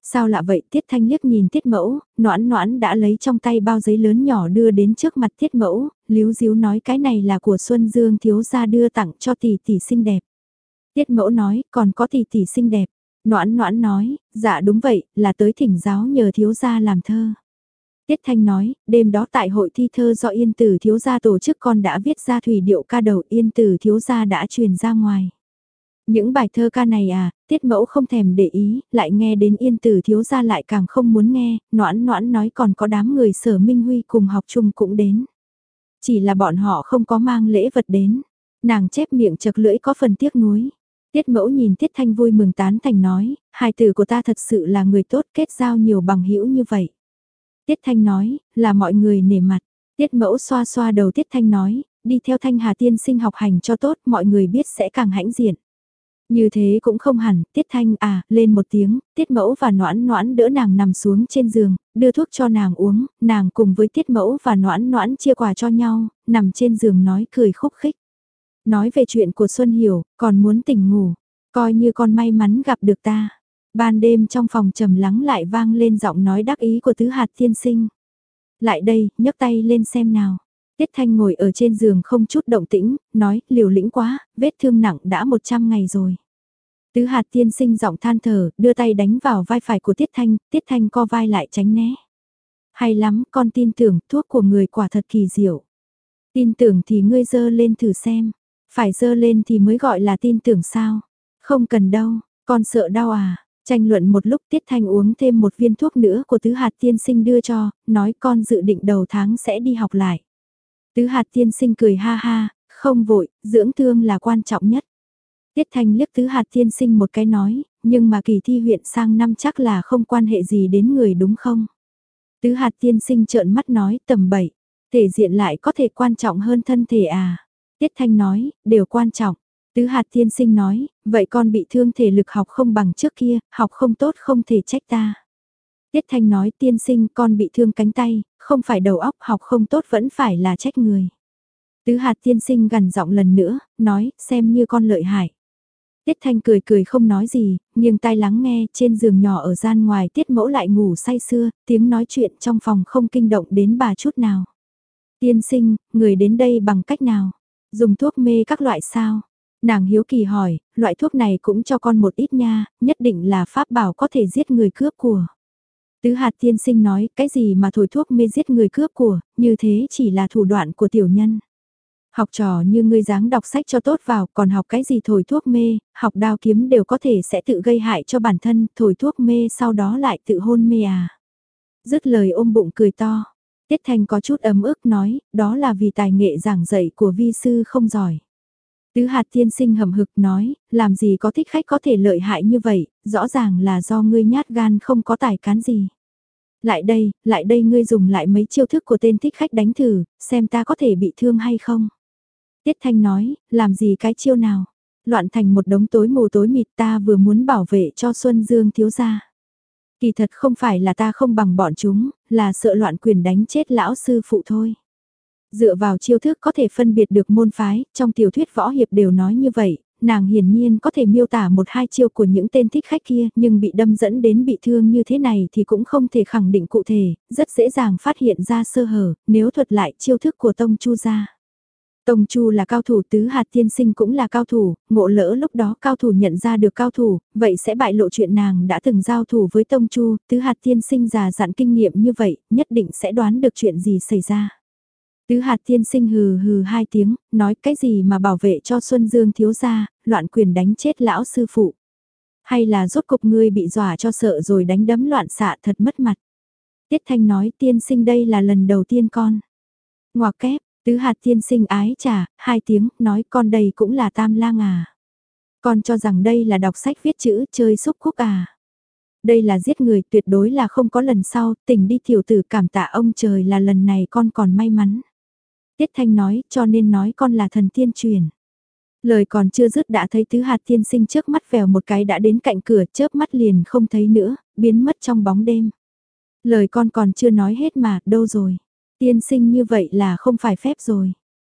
Sao lạ vậy? Tiết Thanh liếc nhìn Tiết Mẫu, Noãn Noãn đã lấy trong tay bao giấy lớn nhỏ đưa đến trước mặt Tiết Mẫu, líu díu nói cái này là của Xuân Dương thiếu gia đưa tặng cho tỷ tỷ xinh đẹp. Tiết Mẫu nói, còn có tỷ tỷ xinh đẹp. Noãn Noãn nói, dạ đúng vậy, là tới thỉnh giáo nhờ thiếu gia làm thơ. Tiết Thanh nói, đêm đó tại hội thi thơ do Yên Tử thiếu gia tổ chức con đã viết ra thủy điệu ca đầu Yên Tử thiếu gia đã truyền ra ngoài. Những bài thơ ca này à, Tiết Mẫu không thèm để ý, lại nghe đến Yên Tử thiếu gia lại càng không muốn nghe, Noãn Noãn nói còn có đám người Sở Minh Huy cùng học chung cũng đến. Chỉ là bọn họ không có mang lễ vật đến. Nàng chép miệng chật lưỡi có phần tiếc nuối. Tiết Mẫu nhìn Tiết Thanh vui mừng tán thành nói, hài tử của ta thật sự là người tốt, kết giao nhiều bằng hữu như vậy. Tiết Thanh nói, là mọi người nể mặt. Tiết Mẫu xoa xoa đầu Tiết Thanh nói, đi theo Thanh Hà tiên sinh học hành cho tốt, mọi người biết sẽ càng hãnh diện. Như thế cũng không hẳn, Tiết Thanh à, lên một tiếng, Tiết Mẫu và Noãn Noãn đỡ nàng nằm xuống trên giường, đưa thuốc cho nàng uống, nàng cùng với Tiết Mẫu và Noãn Noãn chia quà cho nhau, nằm trên giường nói cười khúc khích. Nói về chuyện của Xuân Hiểu, còn muốn tỉnh ngủ, coi như con may mắn gặp được ta. Ban đêm trong phòng trầm lắng lại vang lên giọng nói đắc ý của Tứ Hạt tiên sinh. Lại đây, nhấc tay lên xem nào. Tiết Thanh ngồi ở trên giường không chút động tĩnh, nói, liều lĩnh quá, vết thương nặng đã một trăm ngày rồi. Tứ Hạt tiên sinh giọng than thở, đưa tay đánh vào vai phải của Tiết Thanh, Tiết Thanh co vai lại tránh né. Hay lắm, con tin tưởng, thuốc của người quả thật kỳ diệu. Tin tưởng thì ngươi dơ lên thử xem, phải dơ lên thì mới gọi là tin tưởng sao. Không cần đâu, con sợ đau à. Tranh luận một lúc Tiết Thanh uống thêm một viên thuốc nữa của Tứ Hạt tiên sinh đưa cho, nói con dự định đầu tháng sẽ đi học lại. Tứ Hạt tiên sinh cười ha ha, không vội, dưỡng thương là quan trọng nhất. Tiết Thanh liếc Tứ Hạt tiên sinh một cái nói, nhưng mà kỳ thi huyện sang năm chắc là không quan hệ gì đến người đúng không? Tứ Hạt tiên sinh trợn mắt nói tầm bậy, thể diện lại có thể quan trọng hơn thân thể à? Tiết Thanh nói, đều quan trọng. Tứ Hạt tiên sinh nói, vậy con bị thương thể lực học không bằng trước kia, học không tốt không thể trách ta. Tiết Thanh nói tiên sinh con bị thương cánh tay, không phải đầu óc học không tốt vẫn phải là trách người. Tứ Hạt tiên sinh gằn giọng lần nữa, nói xem như con lợi hại. Tiết Thanh cười cười không nói gì, nghiêng tai lắng nghe trên giường nhỏ ở gian ngoài Tiết Mẫu lại ngủ say sưa, tiếng nói chuyện trong phòng không kinh động đến bà chút nào. Tiên sinh, người đến đây bằng cách nào? Dùng thuốc mê các loại sao? Nàng hiếu kỳ hỏi, loại thuốc này cũng cho con một ít nha, nhất định là pháp bảo có thể giết người cướp của. Tứ Hạt tiên sinh nói, cái gì mà thổi thuốc mê giết người cướp của, như thế chỉ là thủ đoạn của tiểu nhân. Học trò như ngươi dáng đọc sách cho tốt vào, còn học cái gì thổi thuốc mê, học đao kiếm đều có thể sẽ tự gây hại cho bản thân, thổi thuốc mê sau đó lại tự hôn mê à. Dứt lời ôm bụng cười to. Tiết Thanh có chút ấm ức nói, đó là vì tài nghệ giảng dạy của vi sư không giỏi. Tứ Hạt tiên sinh hầm hực nói, làm gì có thích khách có thể lợi hại như vậy, rõ ràng là do ngươi nhát gan không có tài cán gì. Lại đây, lại đây ngươi dùng lại mấy chiêu thức của tên thích khách đánh thử, xem ta có thể bị thương hay không. Tiết Thanh nói, làm gì cái chiêu nào, loạn thành một đống tối mù tối mịt ta vừa muốn bảo vệ cho Xuân Dương thiếu gia. Kỳ thật không phải là ta không bằng bọn chúng, là sợ loạn quyền đánh chết lão sư phụ thôi. Dựa vào chiêu thức có thể phân biệt được môn phái, trong tiểu thuyết võ hiệp đều nói như vậy, nàng hiển nhiên có thể miêu tả một hai chiêu của những tên thích khách kia, nhưng bị đâm dẫn đến bị thương như thế này thì cũng không thể khẳng định cụ thể, rất dễ dàng phát hiện ra sơ hở, nếu thuật lại chiêu thức của Tông Chu ra. Tông Chu là cao thủ, Tứ Hạt tiên sinh cũng là cao thủ, ngộ lỡ lúc đó cao thủ nhận ra được cao thủ, vậy sẽ bại lộ chuyện nàng đã từng giao thủ với Tông Chu, Tứ Hạt tiên sinh già dặn kinh nghiệm như vậy, nhất định sẽ đoán được chuyện gì xảy ra. Tứ Hạt tiên sinh hừ hừ hai tiếng, nói cái gì mà bảo vệ cho Xuân Dương thiếu gia, loạn quyền đánh chết lão sư phụ. Hay là rốt cục ngươi bị dọa cho sợ rồi đánh đấm loạn xạ thật mất mặt. Tiết Thanh nói tiên sinh đây là lần đầu tiên con. Ngoặc kép, Tứ Hạt tiên sinh ái trà, hai tiếng, nói con đây cũng là tam lang à. Con cho rằng đây là đọc sách viết chữ chơi xúc khúc à. Đây là giết người tuyệt đối là không có lần sau, tỉnh đi tiểu tử cảm tạ ông trời là lần này con còn may mắn. Tiết Thanh nói, cho nên nói con là thần tiên truyền. Lời còn chưa dứt đã thấy Tứ Hạt tiên sinh trước mắt vèo một cái đã đến cạnh cửa, chớp mắt liền không thấy nữa, biến mất trong bóng đêm. Lời con còn chưa nói hết mà, đâu rồi? Tiên sinh như vậy là không phải phép rồi.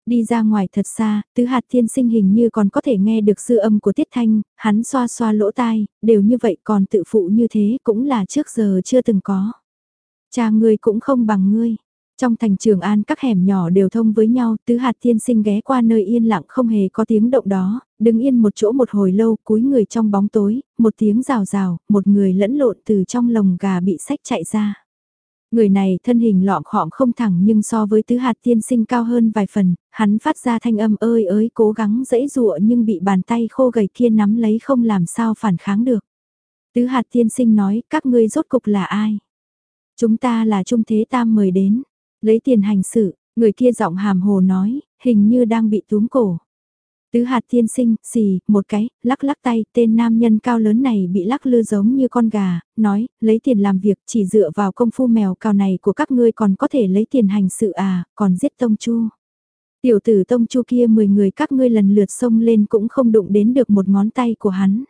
Đi ra ngoài thật xa, tứ hạt tiên sinh hình như còn có thể nghe được dư âm của Tiết Thanh, hắn xoa xoa lỗ tai, đều như vậy còn tự phụ như thế cũng là trước giờ chưa từng có. Cha ngươi cũng không bằng ngươi. Trong thành Trường An các hẻm nhỏ đều thông với nhau, tứ hạt tiên sinh ghé qua nơi yên lặng không hề có tiếng động đó, đứng yên một chỗ một hồi lâu, cúi người trong bóng tối, một tiếng rào rào, một người lẫn lộn từ trong lồng gà bị xách chạy ra. Người này thân hình lọm khọm không thẳng nhưng so với tứ hạt tiên sinh cao hơn vài phần, hắn phát ra thanh âm ơi ới cố gắng dẫy dụa nhưng bị bàn tay khô gầy kia nắm lấy không làm sao phản kháng được. Tứ hạt tiên sinh nói, các ngươi rốt cục là ai? Chúng ta là Trung Thế Tam mời đến, lấy tiền hành sự, người kia giọng hàm hồ nói, hình như đang bị túm cổ. Tứ hạt tiên sinh, xì, một cái, lắc lắc tay, tên nam nhân cao lớn này bị lắc lư giống như con gà, nói, lấy tiền làm việc chỉ dựa vào công phu mèo cào này của các ngươi còn có thể lấy tiền hành sự à, còn giết Tông Chu. Tiểu tử Tông Chu kia mười người các ngươi lần lượt xông lên cũng không đụng đến được một ngón tay của hắn.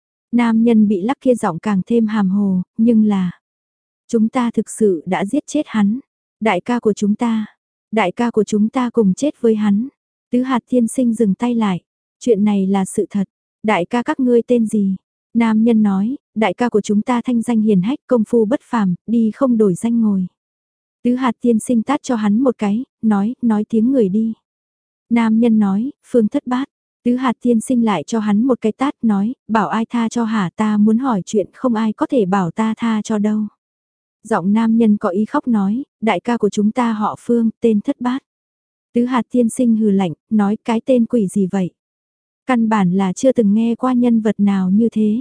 Nam nhân bị lắc kia giọng càng thêm hàm hồ, nhưng là, chúng ta thực sự đã giết chết hắn, đại ca của chúng ta, đại ca của chúng ta cùng chết với hắn. Tứ hạt tiên sinh dừng tay lại. Chuyện này là sự thật. Đại ca các ngươi tên gì? Nam nhân nói, đại ca của chúng ta thanh danh hiền hách công phu bất phàm, đi không đổi danh ngồi. Tứ hạt tiên sinh tát cho hắn một cái, nói, nói tiếng người đi. Nam nhân nói, Phương Thất Bát. Tứ hạt tiên sinh lại cho hắn một cái tát, nói, bảo ai tha cho hả, ta muốn hỏi chuyện không ai có thể bảo ta tha cho đâu. Giọng nam nhân có ý khóc nói, đại ca của chúng ta họ Phương, tên Thất Bát. Tứ hạt tiên sinh hừ lạnh, nói cái tên quỷ gì vậy? Căn bản là chưa từng nghe qua nhân vật nào như thế.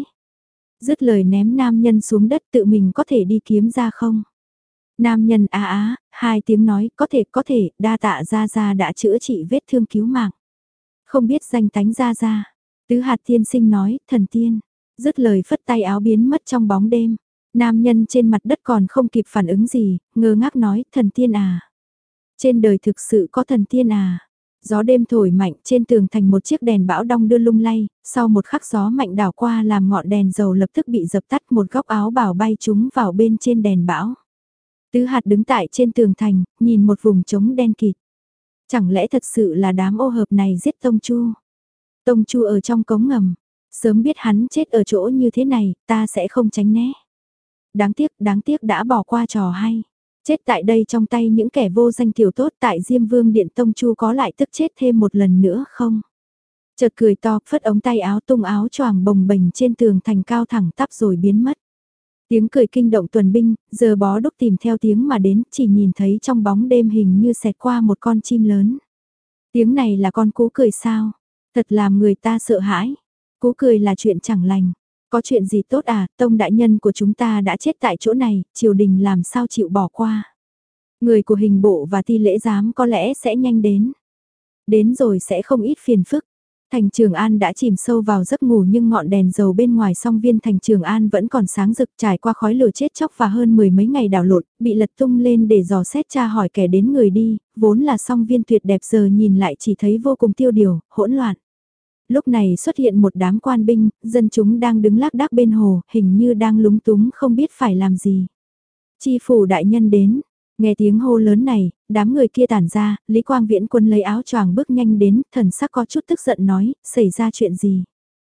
Dứt lời ném nam nhân xuống đất tự mình có thể đi kiếm ra không? Nam nhân á á, hai tiếng nói, có thể, có thể, đa tạ Gia Gia đã chữa trị vết thương cứu mạng. Không biết danh tánh Gia Gia. Tứ hạt tiên sinh nói, thần tiên. Dứt lời phất tay áo biến mất trong bóng đêm. Nam nhân trên mặt đất còn không kịp phản ứng gì, ngơ ngác nói, thần tiên à. Trên đời thực sự có thần tiên à. Gió đêm thổi mạnh trên tường thành một chiếc đèn bão đong đưa lung lay, sau một khắc gió mạnh đảo qua làm ngọn đèn dầu lập tức bị dập tắt, một góc áo bào bay trúng vào bên trên đèn bão. Tứ hạt đứng tại trên tường thành, nhìn một vùng trống đen kịt. Chẳng lẽ thật sự là đám ô hợp này giết Tông Chu? Tông Chu ở trong cống ngầm, sớm biết hắn chết ở chỗ như thế này, ta sẽ không tránh né. Đáng tiếc, đáng tiếc đã bỏ qua trò hay. Chết tại đây trong tay những kẻ vô danh tiểu tốt tại Diêm Vương Điện Tông Chu có lại tức chết thêm một lần nữa không? Chợt cười to, phất ống tay áo tung áo choàng bồng bềnh trên tường thành cao thẳng tắp rồi biến mất. Tiếng cười kinh động tuần binh, giờ bó đúc tìm theo tiếng mà đến, chỉ nhìn thấy trong bóng đêm hình như xẹt qua một con chim lớn. Tiếng này là con cú cười sao? Thật làm người ta sợ hãi. Cú cười là chuyện chẳng lành. Có chuyện gì tốt à, tông đại nhân của chúng ta đã chết tại chỗ này, triều đình làm sao chịu bỏ qua. Người của hình bộ và ti lễ giám có lẽ sẽ nhanh đến. Đến rồi sẽ không ít phiền phức. Thành Trường An đã chìm sâu vào giấc ngủ nhưng ngọn đèn dầu bên ngoài song viên thành Trường An vẫn còn sáng rực trải qua khói lửa chết chóc và hơn mười mấy ngày đảo lộn, bị lật tung lên để dò xét tra hỏi kẻ đến người đi, vốn là song viên tuyệt đẹp giờ nhìn lại chỉ thấy vô cùng tiêu điều, hỗn loạn. Lúc này xuất hiện một đám quan binh, dân chúng đang đứng lác đác bên hồ, hình như đang lúng túng không biết phải làm gì. Chi phủ đại nhân đến, nghe tiếng hô lớn này, đám người kia tản ra, Lý Quang Viễn Quân lấy áo choàng bước nhanh đến, thần sắc có chút tức giận nói, xảy ra chuyện gì?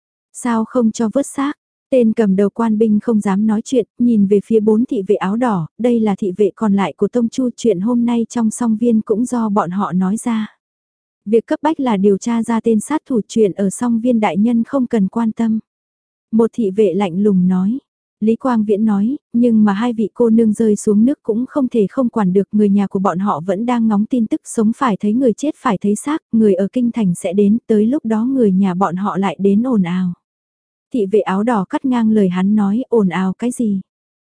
Sao không cho vớt xác? Tên cầm đầu quan binh không dám nói chuyện, nhìn về phía bốn thị vệ áo đỏ, đây là thị vệ còn lại của Tông Chu, chuyện hôm nay trong song viên cũng do bọn họ nói ra. Việc cấp bách là điều tra ra tên sát thủ, chuyện ở song viên đại nhân không cần quan tâm. Một thị vệ lạnh lùng nói. Lý Quang Viễn nói, nhưng mà hai vị cô nương rơi xuống nước cũng không thể không quản được, người nhà của bọn họ vẫn đang ngóng tin tức, sống phải thấy người chết phải thấy xác, người ở kinh thành sẽ đến, tới lúc đó người nhà bọn họ lại đến ồn ào. Thị vệ áo đỏ cắt ngang lời hắn nói, ồn ào cái gì?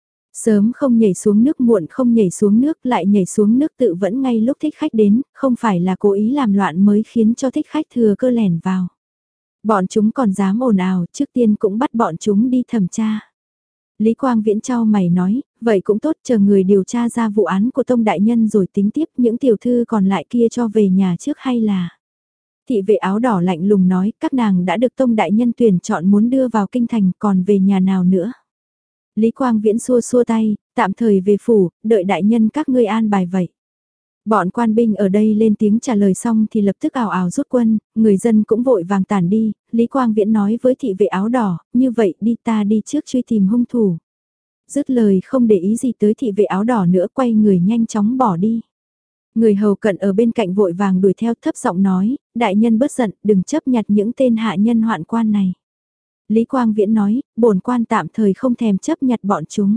Sớm không nhảy xuống nước, muộn không nhảy xuống nước, lại nhảy xuống nước tự vẫn ngay lúc thích khách đến, không phải là cố ý làm loạn mới khiến cho thích khách thừa cơ lẻn vào. Bọn chúng còn dám ồn ào, trước tiên cũng bắt bọn chúng đi thẩm tra. Lý Quang Viễn trao mày nói, vậy cũng tốt, chờ người điều tra ra vụ án của Tông đại nhân rồi tính tiếp, những tiểu thư còn lại kia cho về nhà trước hay là... Thị vệ áo đỏ lạnh lùng nói, các nàng đã được Tông đại nhân tuyển chọn muốn đưa vào kinh thành, còn về nhà nào nữa. Lý Quang Viễn xua xua tay, tạm thời về phủ, đợi đại nhân các ngươi an bài vậy. Bọn quan binh ở đây lên tiếng trả lời xong thì lập tức ào ào rút quân, người dân cũng vội vàng tản đi, Lý Quang Viễn nói với thị vệ áo đỏ, như vậy đi ta đi trước truy tìm hung thủ. Dứt lời không để ý gì tới thị vệ áo đỏ nữa, quay người nhanh chóng bỏ đi. Người hầu cận ở bên cạnh vội vàng đuổi theo, thấp giọng nói, đại nhân bớt giận, đừng chấp nhặt những tên hạ nhân hoạn quan này. Lý Quang Viễn nói, bổn quan tạm thời không thèm chấp nhặt bọn chúng.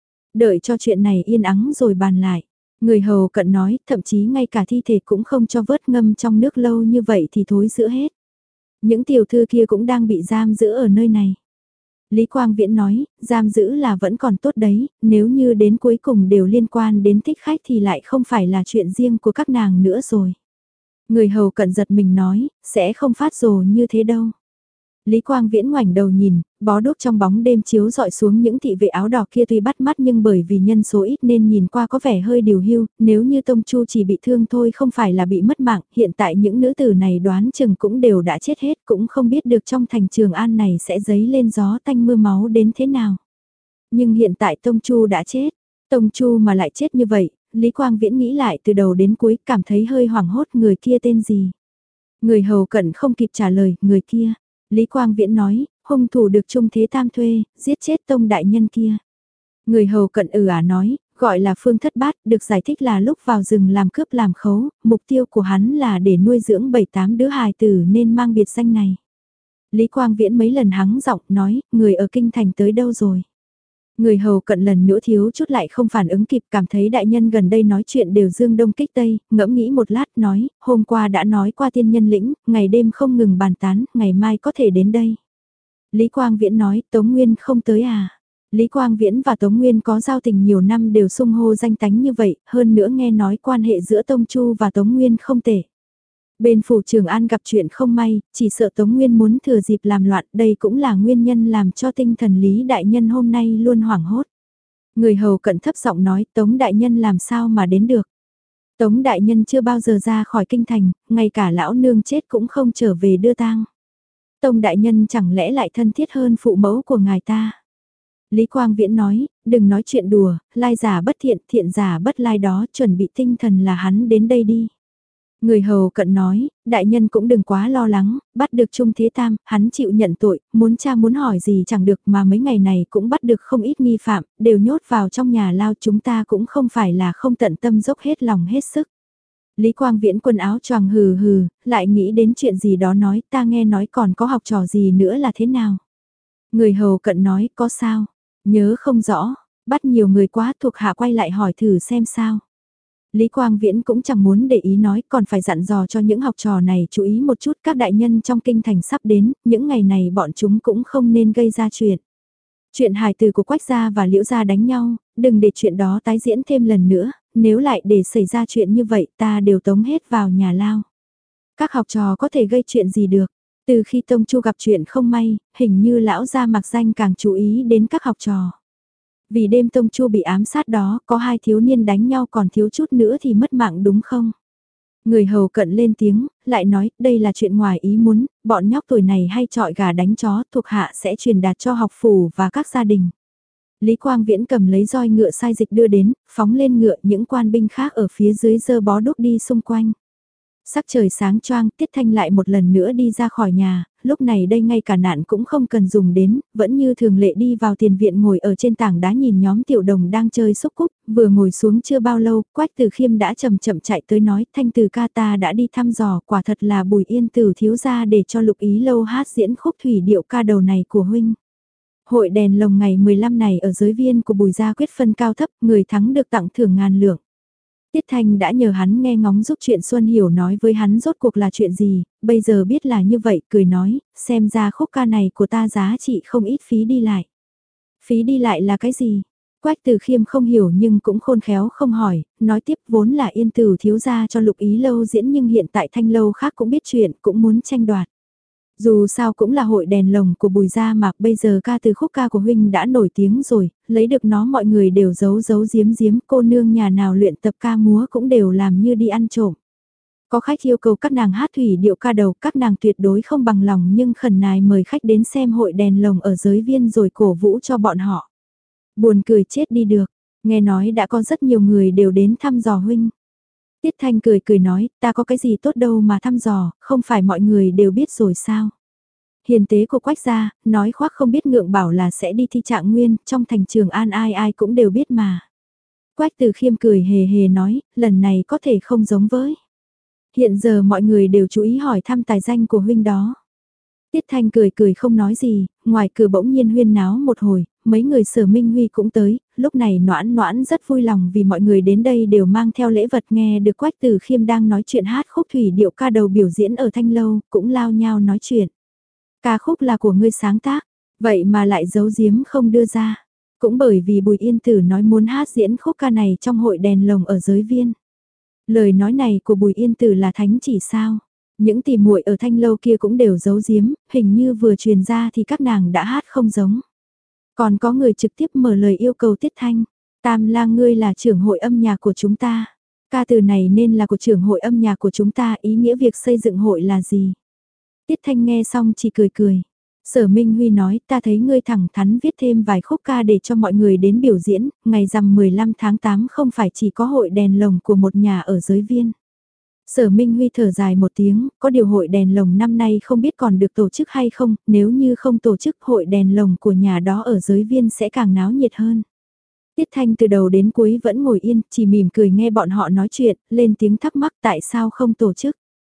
Đợi cho chuyện này yên ắng rồi bàn lại. Người hầu cận nói, thậm chí ngay cả thi thể cũng không cho vớt ngâm trong nước lâu như vậy thì thối rữa hết. Những tiểu thư kia cũng đang bị giam giữ ở nơi này. Lý Quang Viễn nói, giam giữ là vẫn còn tốt đấy, nếu như đến cuối cùng đều liên quan đến thích khách thì lại không phải là chuyện riêng của các nàng nữa rồi. Người hầu cận giật mình nói, sẽ không phát rồ như thế đâu. Lý Quang Viễn ngoảnh đầu nhìn, bó đuốc trong bóng đêm chiếu dọi xuống những thị vệ áo đỏ kia tuy bắt mắt nhưng bởi vì nhân số ít nên nhìn qua có vẻ hơi điều hưu, nếu như Tông Chu chỉ bị thương thôi không phải là bị mất mạng, hiện tại những nữ tử này đoán chừng cũng đều đã chết hết, cũng không biết được trong thành Trường An này sẽ dấy lên gió tanh mưa máu đến thế nào. Nhưng hiện tại Tông Chu đã chết, Tông Chu mà lại chết như vậy, Lý Quang Viễn nghĩ lại từ đầu đến cuối cảm thấy hơi hoảng hốt, người kia tên gì. Người hầu cận không kịp trả lời, người kia. Lý Quang Viễn nói, hung thủ được Trung Thế Tam thuê, giết chết tông đại nhân kia. Người hầu cận ừ ả nói, gọi là Phương Thất Bát, được giải thích là lúc vào rừng làm cướp làm khấu, mục tiêu của hắn là để nuôi dưỡng bảy tám đứa hài tử nên mang biệt danh này. Lý Quang Viễn mấy lần hắng giọng nói, người ở kinh thành tới đâu rồi? Người hầu cận lần nữa thiếu chút lại không phản ứng kịp, cảm thấy đại nhân gần đây nói chuyện đều dương đông kích tây, ngẫm nghĩ một lát nói, hôm qua đã nói qua tiên nhân lĩnh, ngày đêm không ngừng bàn tán, ngày mai có thể đến đây. Lý Quang Viễn nói, Tống Nguyên không tới à? Lý Quang Viễn và Tống Nguyên có giao tình nhiều năm đều xưng hô danh tánh như vậy, hơn nữa nghe nói quan hệ giữa Tông Chu và Tống Nguyên không tệ. Bên phủ Trường An gặp chuyện không may, chỉ sợ Tống Nguyên muốn thừa dịp làm loạn, đây cũng là nguyên nhân làm cho tinh thần Lý Đại Nhân hôm nay luôn hoảng hốt. Người hầu cận thấp giọng nói, Tống Đại Nhân làm sao mà đến được. Tống Đại Nhân chưa bao giờ ra khỏi kinh thành, ngay cả lão nương chết cũng không trở về đưa tang. Tống Đại Nhân chẳng lẽ lại thân thiết hơn phụ mẫu của ngài ta. Lý Quang Viễn nói, đừng nói chuyện đùa, lai giả bất thiện, thiện giả bất lai đó, chuẩn bị tinh thần là hắn đến đây đi. Người hầu cận nói, đại nhân cũng đừng quá lo lắng, bắt được Trung Thế Tam, hắn chịu nhận tội, muốn cha muốn hỏi gì chẳng được mà mấy ngày này cũng bắt được không ít nghi phạm, đều nhốt vào trong nhà lao, chúng ta cũng không phải là không tận tâm dốc hết lòng hết sức. Lý Quang Viễn quần áo choàng hừ hừ, lại nghĩ đến chuyện gì đó nói, ta nghe nói còn có học trò gì nữa là thế nào. Người hầu cận nói, có sao, nhớ không rõ, bắt nhiều người quá, thuộc hạ quay lại hỏi thử xem sao. Lý Quang Viễn cũng chẳng muốn để ý nói, còn phải dặn dò cho những học trò này chú ý một chút, các đại nhân trong kinh thành sắp đến, những ngày này bọn chúng cũng không nên gây ra chuyện. Chuyện hài từ của Quách gia và Liễu gia đánh nhau, đừng để chuyện đó tái diễn thêm lần nữa, nếu lại để xảy ra chuyện như vậy ta đều tống hết vào nhà lao. Các học trò có thể gây chuyện gì được, từ khi Tông Chu gặp chuyện không may, hình như lão gia mặc danh càng chú ý đến các học trò. Vì đêm Tông Chu bị ám sát đó, có hai thiếu niên đánh nhau còn thiếu chút nữa thì mất mạng đúng không? Người hầu cận lên tiếng, lại nói, đây là chuyện ngoài ý muốn, bọn nhóc tuổi này hay trọi gà đánh chó, thuộc hạ sẽ truyền đạt cho học phủ và các gia đình. Lý Quang Viễn cầm lấy roi ngựa sai dịch đưa đến, phóng lên ngựa, những quan binh khác ở phía dưới giơ bó đuốc đi xung quanh. Sắc trời sáng choang, Tiết Thanh lại một lần nữa đi ra khỏi nhà, lúc này đây ngay cả nạn cũng không cần dùng đến, vẫn như thường lệ đi vào tiền viện ngồi ở trên tảng đá nhìn nhóm tiểu đồng đang chơi xúc cúc, vừa ngồi xuống chưa bao lâu, Quách Từ Khiêm đã chậm chậm chạy tới nói, Thanh Từ ca ta đã đi thăm dò, quả thật là Bùi Yên Tử thiếu gia để cho Lục Ý Lâu hát diễn khúc thủy điệu ca đầu này của huynh. Hội đèn lồng ngày mười lăm này ở giới viên của Bùi gia quyết phân cao thấp, người thắng được tặng thưởng ngàn lượng. Tiết Thanh đã nhờ hắn nghe ngóng giúp chuyện Xuân Hiểu nói với hắn rốt cuộc là chuyện gì, bây giờ biết là như vậy, cười nói, xem ra khúc ca này của ta giá trị không ít phí đi lại. Phí đi lại là cái gì? Quách Từ Khiêm không hiểu nhưng cũng khôn khéo không hỏi, nói tiếp vốn là Yên Tử thiếu gia cho Lục Ý Lâu diễn nhưng hiện tại Thanh Lâu khác cũng biết chuyện, cũng muốn tranh đoạt. Dù sao cũng là hội đèn lồng của Bùi gia mà bây giờ ca từ khúc ca của huynh đã nổi tiếng rồi, lấy được nó mọi người đều giấu giấu giếm giếm, cô nương nhà nào luyện tập ca múa cũng đều làm như đi ăn trộm. Có khách yêu cầu các nàng hát thủy điệu ca đầu, các nàng tuyệt đối không bằng lòng nhưng khẩn nài mời khách đến xem hội đèn lồng ở giới viên rồi cổ vũ cho bọn họ. Buồn cười chết đi được, nghe nói đã có rất nhiều người đều đến thăm dò huynh. Tiết Thanh cười cười nói, ta có cái gì tốt đâu mà thăm dò, không phải mọi người đều biết rồi sao. Hiền tế của Quách gia, nói khoác không biết ngượng bảo là sẽ đi thi trạng nguyên, trong thành Trường An ai ai cũng đều biết mà. Quách Từ Khiêm cười hề hề nói, lần này có thể không giống với. Hiện giờ mọi người đều chú ý hỏi thăm tài danh của huynh đó. Tiết Thanh cười cười không nói gì, ngoài cửa bỗng nhiên huyên náo một hồi, mấy người Sở Minh Huy cũng tới, lúc này Noãn Noãn rất vui lòng vì mọi người đến đây đều mang theo lễ vật, nghe được Quách Từ Khiêm đang nói chuyện hát khúc thủy điệu ca đầu biểu diễn ở Thanh Lâu, cũng lao nhau nói chuyện. Ca khúc là của ngươi sáng tác, vậy mà lại giấu giếm không đưa ra. Cũng bởi vì Bùi Yên Tử nói muốn hát diễn khúc ca này trong hội đèn lồng ở giới viên. Lời nói này của Bùi Yên Tử là thánh chỉ sao? Những tỷ muội ở Thanh Lâu kia cũng đều giấu giếm, hình như vừa truyền ra thì các nàng đã hát không giống. Còn có người trực tiếp mở lời yêu cầu Tiết Thanh, Tam lang ngươi là trưởng hội âm nhạc của chúng ta. Ca từ này nên là của trưởng hội âm nhạc của chúng ta, ý nghĩa việc xây dựng hội là gì? Tiết Thanh nghe xong chỉ cười cười. Sở Minh Huy nói, ta thấy ngươi thẳng thắn viết thêm vài khúc ca để cho mọi người đến biểu diễn, ngày rằm mười lăm tháng tám không phải chỉ có hội đèn lồng của một nhà ở giới viên. Sở Minh Huy thở dài một tiếng, có điều hội đèn lồng năm nay không biết còn được tổ chức hay không, nếu như không tổ chức hội đèn lồng của nhà đó ở giới viên sẽ càng náo nhiệt hơn. Tiết Thanh từ đầu đến cuối vẫn ngồi yên, chỉ mỉm cười nghe bọn họ nói chuyện, lên tiếng thắc mắc tại sao không tổ chức.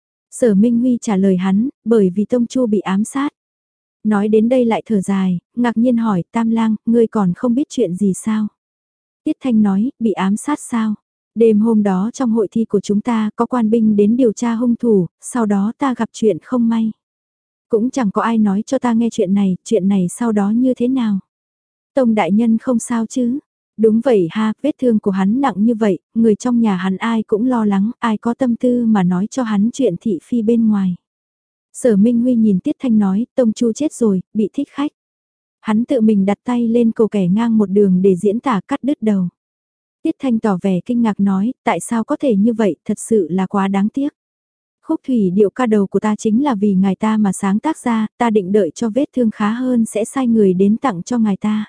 Sở Minh Huy trả lời hắn, bởi vì Tông Chu bị ám sát. Nói đến đây lại thở dài, ngạc nhiên hỏi, Tam lang, ngươi còn không biết chuyện gì sao? Tiết Thanh nói, bị ám sát sao? Đêm hôm đó trong hội thi của chúng ta có quan binh đến điều tra hung thủ, sau đó ta gặp chuyện không may. Cũng chẳng có ai nói cho ta nghe chuyện này, chuyện này sau đó như thế nào. Tông đại nhân không sao chứ? Đúng vậy ha, vết thương của hắn nặng như vậy, người trong nhà hắn ai cũng lo lắng, ai có tâm tư mà nói cho hắn chuyện thị phi bên ngoài. Sở Minh Huy nhìn Tiết Thanh nói, Tông Chu chết rồi, bị thích khách. Hắn tự mình đặt tay lên cổ kẻ ngang một đường để diễn tả cắt đứt đầu. Tiết Thanh tỏ vẻ kinh ngạc nói, tại sao có thể như vậy, thật sự là quá đáng tiếc. Khúc thủy điệu ca đầu của ta chính là vì ngài ta mà sáng tác ra, ta định đợi cho vết thương khá hơn sẽ sai người đến tặng cho ngài ta.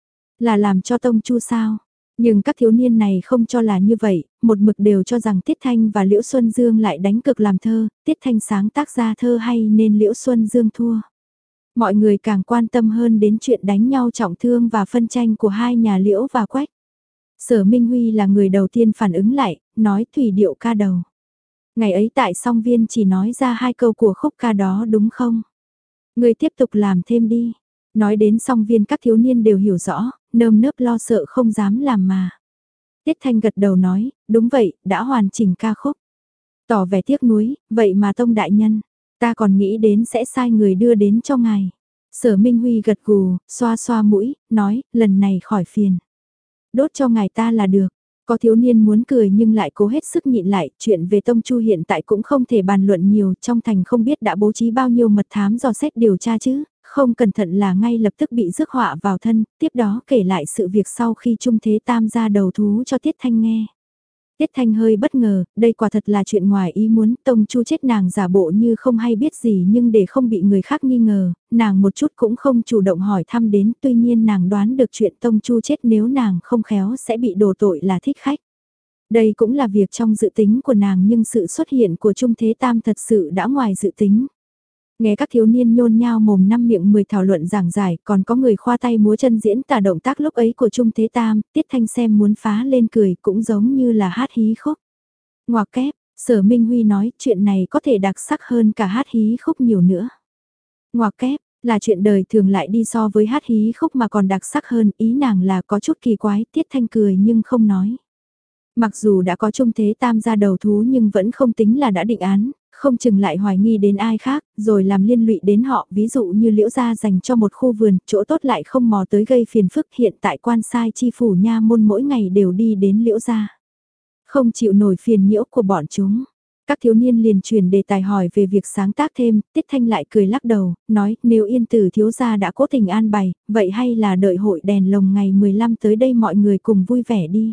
Là làm cho Tông Chu sao? Nhưng các thiếu niên này không cho là như vậy, một mực đều cho rằng Tiết Thanh và Liễu Xuân Dương lại đánh cực làm thơ, Tiết Thanh sáng tác ra thơ hay nên Liễu Xuân Dương thua. Mọi người càng quan tâm hơn đến chuyện đánh nhau trọng thương và phân tranh của hai nhà Liễu và Quách. Sở Minh Huy là người đầu tiên phản ứng lại, nói thủy điệu ca đầu. Ngày ấy tại song viên chỉ nói ra hai câu của khúc ca đó đúng không? Người tiếp tục làm thêm đi. Nói đến song viên các thiếu niên đều hiểu rõ, nơm nớp lo sợ không dám làm mà. Tiết Thanh gật đầu nói, đúng vậy, đã hoàn chỉnh ca khúc. Tỏ vẻ tiếc nuối, vậy mà Tông đại nhân, ta còn nghĩ đến sẽ sai người đưa đến cho ngài. Sở Minh Huy gật gù, xoa xoa mũi, nói, lần này khỏi phiền. Đốt cho ngài ta là được. Có thiếu niên muốn cười nhưng lại cố hết sức nhịn lại, chuyện về Tông Chu hiện tại cũng không thể bàn luận nhiều, trong thành không biết đã bố trí bao nhiêu mật thám dò xét điều tra chứ, không cẩn thận là ngay lập tức bị rước họa vào thân, tiếp đó kể lại sự việc sau khi Trung Thế Tam ra đầu thú cho Tiết Thanh nghe. Tiết Thanh hơi bất ngờ, đây quả thật là chuyện ngoài ý muốn, Tông Chu chết nàng giả bộ như không hay biết gì nhưng để không bị người khác nghi ngờ, nàng một chút cũng không chủ động hỏi thăm đến, tuy nhiên nàng đoán được chuyện Tông Chu chết nếu nàng không khéo sẽ bị đổ tội là thích khách. Đây cũng là việc trong dự tính của nàng nhưng sự xuất hiện của Trung Thế Tam thật sự đã ngoài dự tính. Nghe các thiếu niên nhôn nhao mồm năm miệng mười thảo luận giảng giải, còn có người khoa tay múa chân diễn tả động tác lúc ấy của Trung Thế Tam, Tiết Thanh xem muốn phá lên cười cũng giống như là hát hí khúc. Ngoặc kép, Sở Minh Huy nói chuyện này có thể đặc sắc hơn cả hát hí khúc nhiều nữa. Ngoặc kép, là chuyện đời thường lại đi so với hát hí khúc mà còn đặc sắc hơn, ý nàng là có chút kỳ quái, Tiết Thanh cười nhưng không nói. Mặc dù đã có Trung Thế Tam ra đầu thú nhưng vẫn không tính là đã định án, không chừng lại hoài nghi đến ai khác, rồi làm liên lụy đến họ, ví dụ như Liễu gia dành cho một khu vườn, chỗ tốt lại không mò tới gây phiền phức, hiện tại quan sai chi phủ nha môn mỗi ngày đều đi đến Liễu gia. Không chịu nổi phiền nhiễu của bọn chúng. Các thiếu niên liền truyền đề tài hỏi về việc sáng tác thêm, Tiết Thanh lại cười lắc đầu, nói nếu Yên Tử thiếu gia đã cố tình an bày, vậy hay là đợi hội đèn lồng ngày mười lăm tới đây mọi người cùng vui vẻ đi.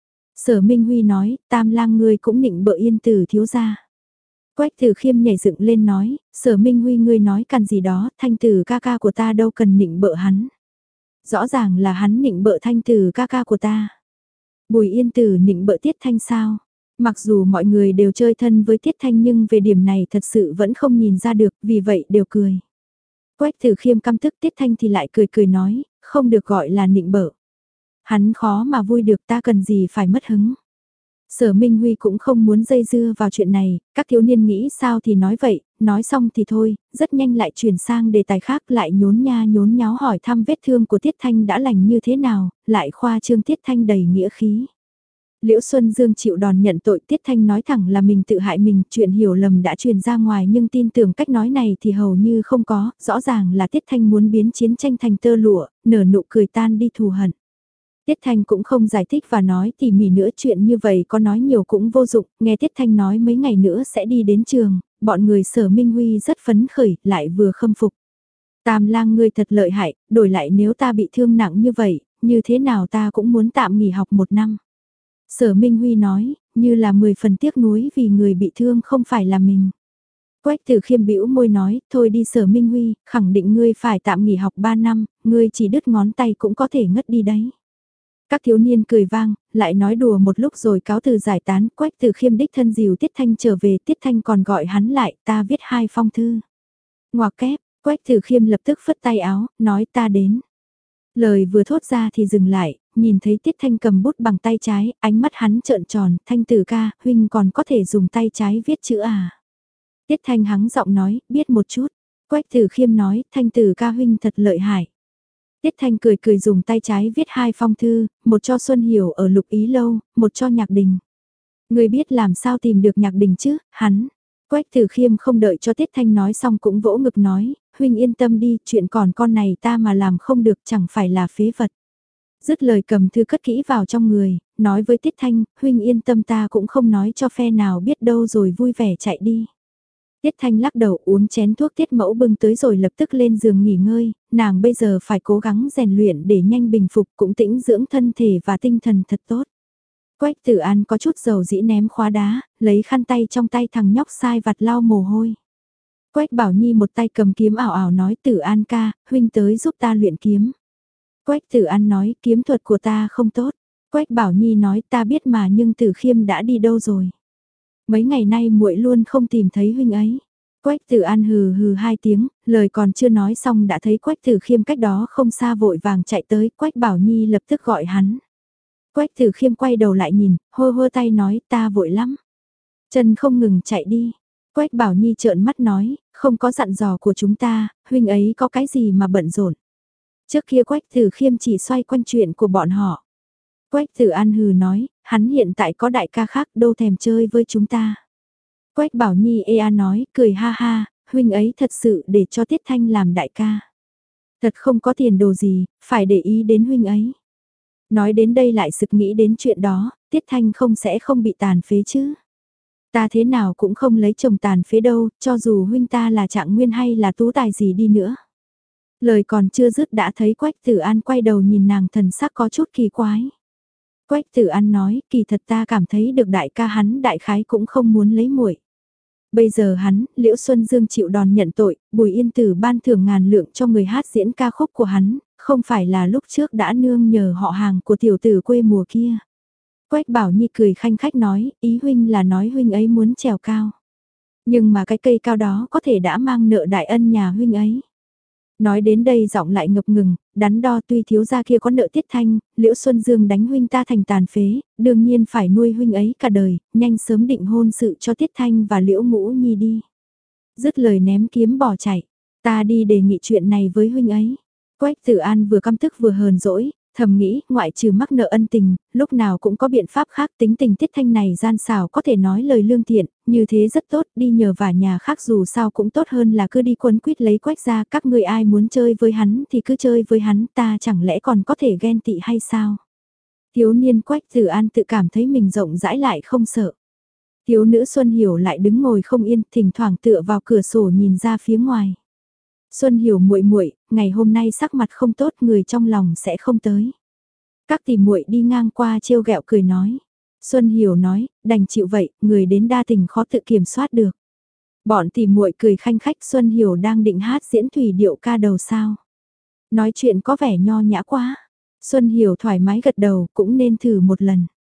Sở Minh Huy nói, Tam lang ngươi cũng nịnh bợ Yên Tử thiếu gia. Quách Từ Khiêm nhảy dựng lên nói, Sở Minh Huy ngươi nói cần gì đó, Thanh Tử ca ca của ta đâu cần nịnh bợ hắn. Rõ ràng là hắn nịnh bợ Thanh Tử ca ca của ta. Bùi Yên Tử nịnh bợ Tiết Thanh sao? Mặc dù mọi người đều chơi thân với Tiết Thanh nhưng về điểm này thật sự vẫn không nhìn ra được, vì vậy đều cười. Quách Tử Khiêm căm tức, Tiết Thanh thì lại cười cười nói, không được gọi là nịnh bợ. Hắn khó mà vui được, ta cần gì phải mất hứng. Sở Minh Huy cũng không muốn dây dưa vào chuyện này, các thiếu niên nghĩ sao thì nói vậy, nói xong thì thôi, rất nhanh lại chuyển sang đề tài khác, lại nhốn nha nhốn nháo hỏi thăm vết thương của Tiết Thanh đã lành như thế nào, lại khoa trương Tiết Thanh đầy nghĩa khí. Liễu Xuân Dương chịu đòn nhận tội, Tiết Thanh nói thẳng là mình tự hại mình, chuyện hiểu lầm đã truyền ra ngoài nhưng tin tưởng cách nói này thì hầu như không có, rõ ràng là Tiết Thanh muốn biến chiến tranh thành tơ lụa, nở nụ cười tan đi thù hận. Tiết Thanh cũng không giải thích và nói tỉ mỉ nữa, chuyện như vậy có nói nhiều cũng vô dụng, nghe Tiết Thanh nói mấy ngày nữa sẽ đi đến trường, bọn người Sở Minh Huy rất phấn khởi, lại vừa khâm phục. Tam lang ngươi thật lợi hại, đổi lại nếu ta bị thương nặng như vậy, như thế nào ta cũng muốn tạm nghỉ học một năm. Sở Minh Huy nói, như là mười phần tiếc nuối vì người bị thương không phải là mình. Quách Tử Khiêm bĩu môi nói, thôi đi Sở Minh Huy, khẳng định ngươi phải tạm nghỉ học ba năm, ngươi chỉ đứt ngón tay cũng có thể ngất đi đấy. Các thiếu niên cười vang, lại nói đùa một lúc rồi cáo từ giải tán, Quách Tử Khiêm đích thân dìu Tiết Thanh trở về, Tiết Thanh còn gọi hắn lại, ta viết hai phong thư. Ngoặc kép, Quách Tử Khiêm lập tức phất tay áo, nói ta đến. Lời vừa thốt ra thì dừng lại, nhìn thấy Tiết Thanh cầm bút bằng tay trái, ánh mắt hắn trợn tròn, Thanh Tử ca, huynh còn có thể dùng tay trái viết chữ à. Tiết Thanh hắng giọng nói, biết một chút. Quách Tử Khiêm nói, Thanh Tử ca huynh thật lợi hại. Tiết Thanh cười cười dùng tay trái viết hai phong thư, một cho Xuân Hiểu ở Lục Ý Lâu, một cho Nhạc Đình. Người biết làm sao tìm được Nhạc Đình chứ, hắn. Quách Tử Khiêm không đợi cho Tiết Thanh nói xong cũng vỗ ngực nói, huynh yên tâm đi, chuyện còn con này ta mà làm không được chẳng phải là phế vật. Dứt lời cầm thư cất kỹ vào trong người, nói với Tiết Thanh, huynh yên tâm ta cũng không nói cho phe nào biết đâu rồi vui vẻ chạy đi. Tiết Thanh lắc đầu uống chén thuốc Tiết Mẫu bưng tới rồi lập tức lên giường nghỉ ngơi, nàng bây giờ phải cố gắng rèn luyện để nhanh bình phục cũng tĩnh dưỡng thân thể và tinh thần thật tốt. Quách Tử An có chút dầu dĩ ném khóa đá, lấy khăn tay trong tay thằng nhóc sai vặt lau mồ hôi. Quách Bảo Nhi một tay cầm kiếm ảo ảo nói Tử An ca, huynh tới giúp ta luyện kiếm. Quách Tử An nói kiếm thuật của ta không tốt. Quách Bảo Nhi nói ta biết mà nhưng Tử Khiêm đã đi đâu rồi. Mấy ngày nay muội luôn không tìm thấy huynh ấy. Quách Tử An hừ hừ hai tiếng, lời còn chưa nói xong đã thấy Quách Tử Khiêm cách đó không xa vội vàng chạy tới, Quách Bảo Nhi lập tức gọi hắn. Quách Tử Khiêm quay đầu lại nhìn, hô hô tay nói ta vội lắm. Chân không ngừng chạy đi. Quách Bảo Nhi trợn mắt nói, không có dặn dò của chúng ta, huynh ấy có cái gì mà bận rộn. Trước kia Quách Tử Khiêm chỉ xoay quanh chuyện của bọn họ. Quách Tử An hừ nói, hắn hiện tại có đại ca khác đâu thèm chơi với chúng ta. Quách Bảo Nhi ê a nói, cười ha ha, huynh ấy thật sự để cho Tiết Thanh làm đại ca. Thật không có tiền đồ gì, phải để ý đến huynh ấy. Nói đến đây lại sực nghĩ đến chuyện đó, Tiết Thanh không sẽ không bị tàn phế chứ. Ta thế nào cũng không lấy chồng tàn phế đâu, cho dù huynh ta là Trạng Nguyên hay là tú tài gì đi nữa. Lời còn chưa dứt đã thấy Quách Tử An quay đầu nhìn nàng thần sắc có chút kỳ quái. Quách Tử An nói, kỳ thật ta cảm thấy được đại ca hắn đại khái cũng không muốn lấy muội. Bây giờ hắn, Liễu Xuân Dương chịu đòn nhận tội, Bùi Yên Tử ban thưởng ngàn lượng cho người hát diễn ca khúc của hắn, không phải là lúc trước đã nương nhờ họ hàng của tiểu tử quê mùa kia. Quách Bảo Nhi cười khanh khách nói, ý huynh là nói huynh ấy muốn trèo cao. Nhưng mà cái cây cao đó có thể đã mang nợ đại ân nhà huynh ấy. Nói đến đây giọng lại ngập ngừng, đắn đo tuy thiếu gia kia có nợ Tiết Thanh, Liễu Xuân Dương đánh huynh ta thành tàn phế, đương nhiên phải nuôi huynh ấy cả đời, nhanh sớm định hôn sự cho Tiết Thanh và Liễu Ngũ Nhi đi. Dứt lời ném kiếm bỏ chạy, ta đi đề nghị chuyện này với huynh ấy. Quách Tử An vừa căm tức vừa hờn dỗi, thầm nghĩ, ngoại trừ mắc nợ ân tình, lúc nào cũng có biện pháp khác, tính tình Tiết Thanh này gian xảo có thể nói lời lương thiện, như thế rất tốt, đi nhờ vả nhà khác dù sao cũng tốt hơn là cứ đi quấn quýt lấy Quách ra, các người ai muốn chơi với hắn thì cứ chơi với hắn, ta chẳng lẽ còn có thể ghen tị hay sao? Thiếu niên Quách Tử An tự cảm thấy mình rộng rãi lại không sợ. Thiếu nữ Xuân Hiểu lại đứng ngồi không yên, thỉnh thoảng tựa vào cửa sổ nhìn ra phía ngoài. Xuân Hiểu muội muội, ngày hôm nay sắc mặt không tốt, người trong lòng sẽ không tới. Các tỷ muội đi ngang qua trêu ghẹo cười nói. Xuân Hiểu nói, đành chịu vậy, người đến đa tình khó tự kiểm soát được. Bọn tỷ muội cười khanh khách, Xuân Hiểu đang định hát diễn thủy điệu ca đầu sao. Nói chuyện có vẻ nho nhã quá. Xuân Hiểu thoải mái gật đầu, cũng nên thử một lần.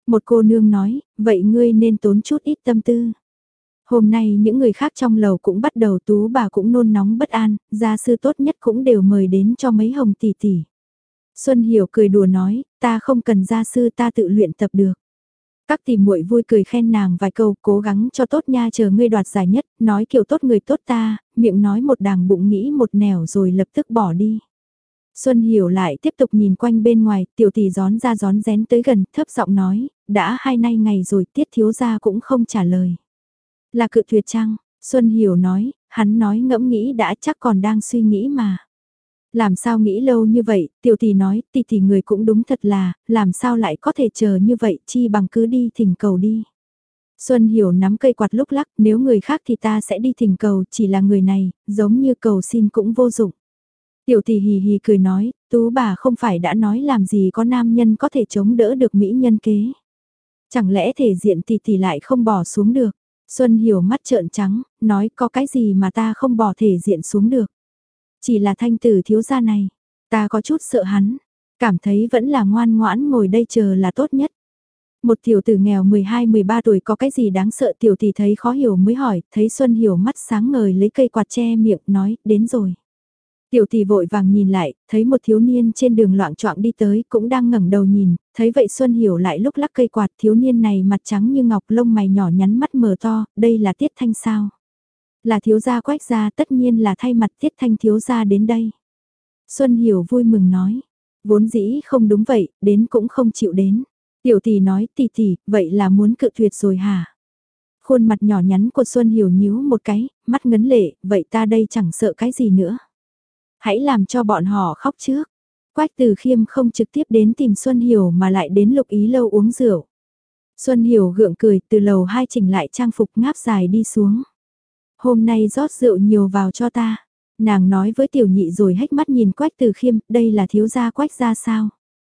Một cô nương nói, vậy ngươi nên tốn chút ít tâm tư. Hôm nay những người khác trong lầu cũng bắt đầu Tú bà cũng nôn nóng bất an, gia sư tốt nhất cũng đều mời đến cho mấy hồng tỷ tỷ. Xuân Hiểu cười đùa nói, ta không cần gia sư ta tự luyện tập được. Các tỷ muội vui cười khen nàng vài câu, cố gắng cho tốt nha, chờ ngươi đoạt giải nhất, nói kiểu tốt người tốt ta, miệng nói một đàng bụng nghĩ một nẻo rồi lập tức bỏ đi. Xuân Hiểu lại tiếp tục nhìn quanh bên ngoài, tiểu tỷ gión ra gión rén tới gần, thấp giọng nói, đã hai nay ngày rồi Tiết thiếu gia cũng không trả lời. Là cự tuyệt chăng? Xuân Hiểu nói, hắn nói ngẫm nghĩ đã, chắc còn đang suy nghĩ mà. Làm sao nghĩ lâu như vậy, tiểu tỷ nói, tỷ tỷ người cũng đúng thật là, làm sao lại có thể chờ như vậy, chi bằng cứ đi thỉnh cầu đi. Xuân Hiểu nắm cây quạt lúc lắc, nếu người khác thì ta sẽ đi thỉnh cầu, chỉ là người này, giống như cầu xin cũng vô dụng. Tiểu tỷ hì hì cười nói, Tú bà không phải đã nói làm gì có nam nhân có thể chống đỡ được mỹ nhân kế. Chẳng lẽ thể diện tỷ tỷ lại không bỏ xuống được. Xuân Hiểu mắt trợn trắng, nói có cái gì mà ta không bỏ thể diện xuống được. Chỉ là thanh tử thiếu gia này, ta có chút sợ hắn, cảm thấy vẫn là ngoan ngoãn ngồi đây chờ là tốt nhất. Một tiểu tử nghèo mười hai mười ba tuổi có cái gì đáng sợ, tiểu tỷ thấy khó hiểu mới hỏi, thấy Xuân Hiểu mắt sáng ngời lấy cây quạt che miệng nói, đến rồi. Tiểu tỷ vội vàng nhìn lại, thấy một thiếu niên trên đường loạng choạng đi tới, cũng đang ngẩng đầu nhìn, thấy vậy Xuân Hiểu lại lúc lắc cây quạt, thiếu niên này mặt trắng như ngọc, lông mày nhỏ nhắn, mắt mở to, đây là Tiết Thanh sao? Là thiếu gia Quách gia, tất nhiên là thay mặt Tiết Thanh thiếu gia đến đây. Xuân Hiểu vui mừng nói, vốn dĩ không đúng vậy, đến cũng không chịu đến. Tiểu tỷ nói, tỷ tỷ, vậy là muốn cự tuyệt rồi hả? Khuôn mặt nhỏ nhắn của Xuân Hiểu nhíu một cái, mắt ngấn lệ, vậy ta đây chẳng sợ cái gì nữa. Hãy làm cho bọn họ khóc trước. Quách Từ Khiêm không trực tiếp đến tìm Xuân Hiểu mà lại đến Lục Ý lâu uống rượu. Xuân Hiểu gượng cười, từ lầu hai chỉnh lại trang phục ngáp dài đi xuống. Hôm nay rót rượu nhiều vào cho ta. Nàng nói với tiểu nhị rồi hếch mắt nhìn Quách Từ Khiêm, đây là thiếu gia Quách gia sao?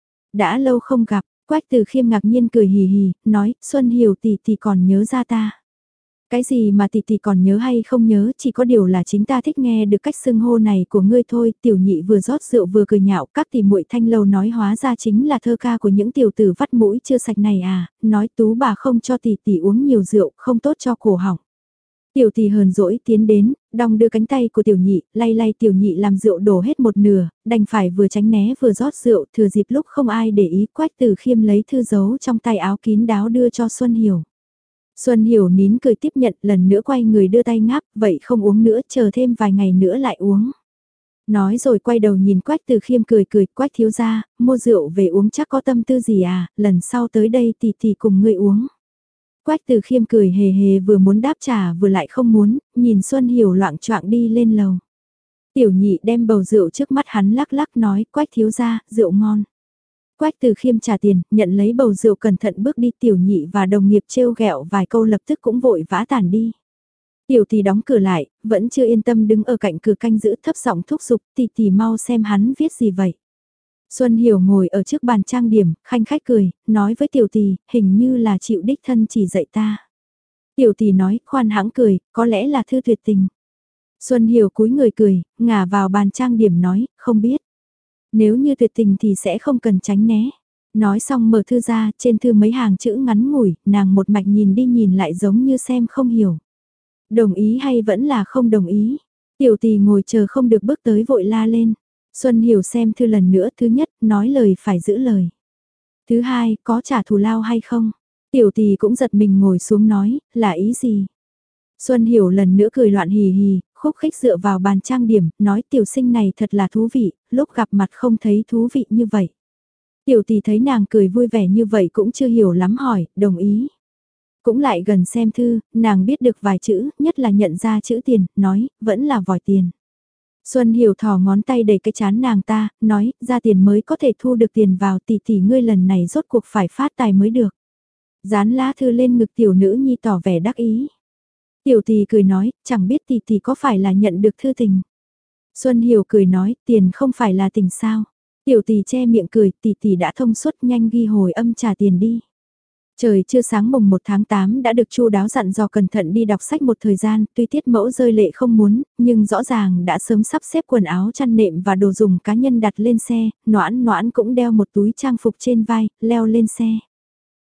Đã lâu không gặp, Quách Từ Khiêm ngạc nhiên cười hì hì, nói, Xuân Hiểu tỷ tỷ còn nhớ ra ta. Cái gì mà tỷ tỷ còn nhớ hay không nhớ, chỉ có điều là chính ta thích nghe được cách xưng hô này của ngươi thôi. Tiểu nhị vừa rót rượu vừa cười nhạo, các tỷ muội thanh lâu nói hóa ra chính là thơ ca của những tiểu tử vắt mũi chưa sạch này à, nói Tú bà không cho tỷ tỷ uống nhiều rượu, không tốt cho cổ họng. Tiểu tỷ hờn dỗi tiến đến, đong đưa cánh tay của tiểu nhị, lay lay tiểu nhị làm rượu đổ hết một nửa, đành phải vừa tránh né vừa rót rượu, thừa dịp lúc không ai để ý. Quách Từ Khiêm lấy thư giấu trong tay áo kín đáo đưa cho Xuân Hiểu. Xuân Hiểu nín cười tiếp nhận, lần nữa quay người đưa tay ngáp, vậy không uống nữa, chờ thêm vài ngày nữa lại uống. Nói rồi quay đầu nhìn Quách Từ Khiêm cười cười, Quách thiếu gia, mua rượu về uống chắc có tâm tư gì à, lần sau tới đây tỷ tỷ cùng ngươi uống. Quách Từ Khiêm cười hề hề, vừa muốn đáp trả vừa lại không muốn, nhìn Xuân Hiểu loạng choạng đi lên lầu. Tiểu nhị đem bầu rượu trước mắt hắn lắc lắc nói, Quách thiếu gia, rượu ngon. Quách Từ Khiêm trả tiền, nhận lấy bầu rượu cẩn thận bước đi, tiểu nhị và đồng nghiệp trêu ghẹo vài câu lập tức cũng vội vã tản đi. Tiểu tỷ đóng cửa lại, vẫn chưa yên tâm đứng ở cạnh cửa canh giữ, thấp giọng thúc giục, tỷ tỷ mau xem hắn viết gì vậy. Xuân Hiểu ngồi ở trước bàn trang điểm, khanh khách cười, nói với tiểu tỷ, hình như là chịu đích thân chỉ dạy ta. Tiểu tỷ nói, khoan hãng cười, có lẽ là thư tuyệt tình. Xuân Hiểu cúi người cười, ngả vào bàn trang điểm nói, không biết. Nếu như tuyệt tình thì sẽ không cần tránh né. Nói xong mở thư ra, trên thư mấy hàng chữ ngắn ngủi, nàng một mạch nhìn đi nhìn lại giống như xem không hiểu. Đồng ý hay vẫn là không đồng ý? Tiểu tỷ ngồi chờ không được bước tới vội la lên. Xuân Hiểu xem thư lần nữa, thứ nhất, nói lời phải giữ lời. Thứ hai, có trả thù lao hay không? Tiểu tỷ cũng giật mình ngồi xuống nói, là ý gì? Xuân Hiểu lần nữa cười loạn hì hì, khúc khích dựa vào bàn trang điểm, nói tiểu sinh này thật là thú vị, lúc gặp mặt không thấy thú vị như vậy. Tiểu tỷ thấy nàng cười vui vẻ như vậy cũng chưa hiểu lắm hỏi, đồng ý. Cũng lại gần xem thư, nàng biết được vài chữ, nhất là nhận ra chữ tiền, nói, vẫn là vòi tiền. Xuân Hiểu thò ngón tay đầy cái chán nàng ta, nói, ra tiền mới có thể thu được tiền vào, tỷ tỷ ngươi lần này rốt cuộc phải phát tài mới được. Dán lá thư lên ngực tiểu nữ nhi tỏ vẻ đắc ý. Tiểu tỷ cười nói, chẳng biết tỷ tỷ có phải là nhận được thư tình. Xuân Hiểu cười nói, tiền không phải là tình sao. Tiểu tỷ che miệng cười, tỷ tỷ đã thông suốt, nhanh ghi hồi âm trả tiền đi. Trời chưa sáng mùng một tháng tám đã được chu đáo dặn dò cẩn thận đi đọc sách một thời gian, tuy Tiết Mẫu rơi lệ không muốn, nhưng rõ ràng đã sớm sắp xếp quần áo chăn nệm và đồ dùng cá nhân đặt lên xe, Noãn Noãn cũng đeo một túi trang phục trên vai, leo lên xe.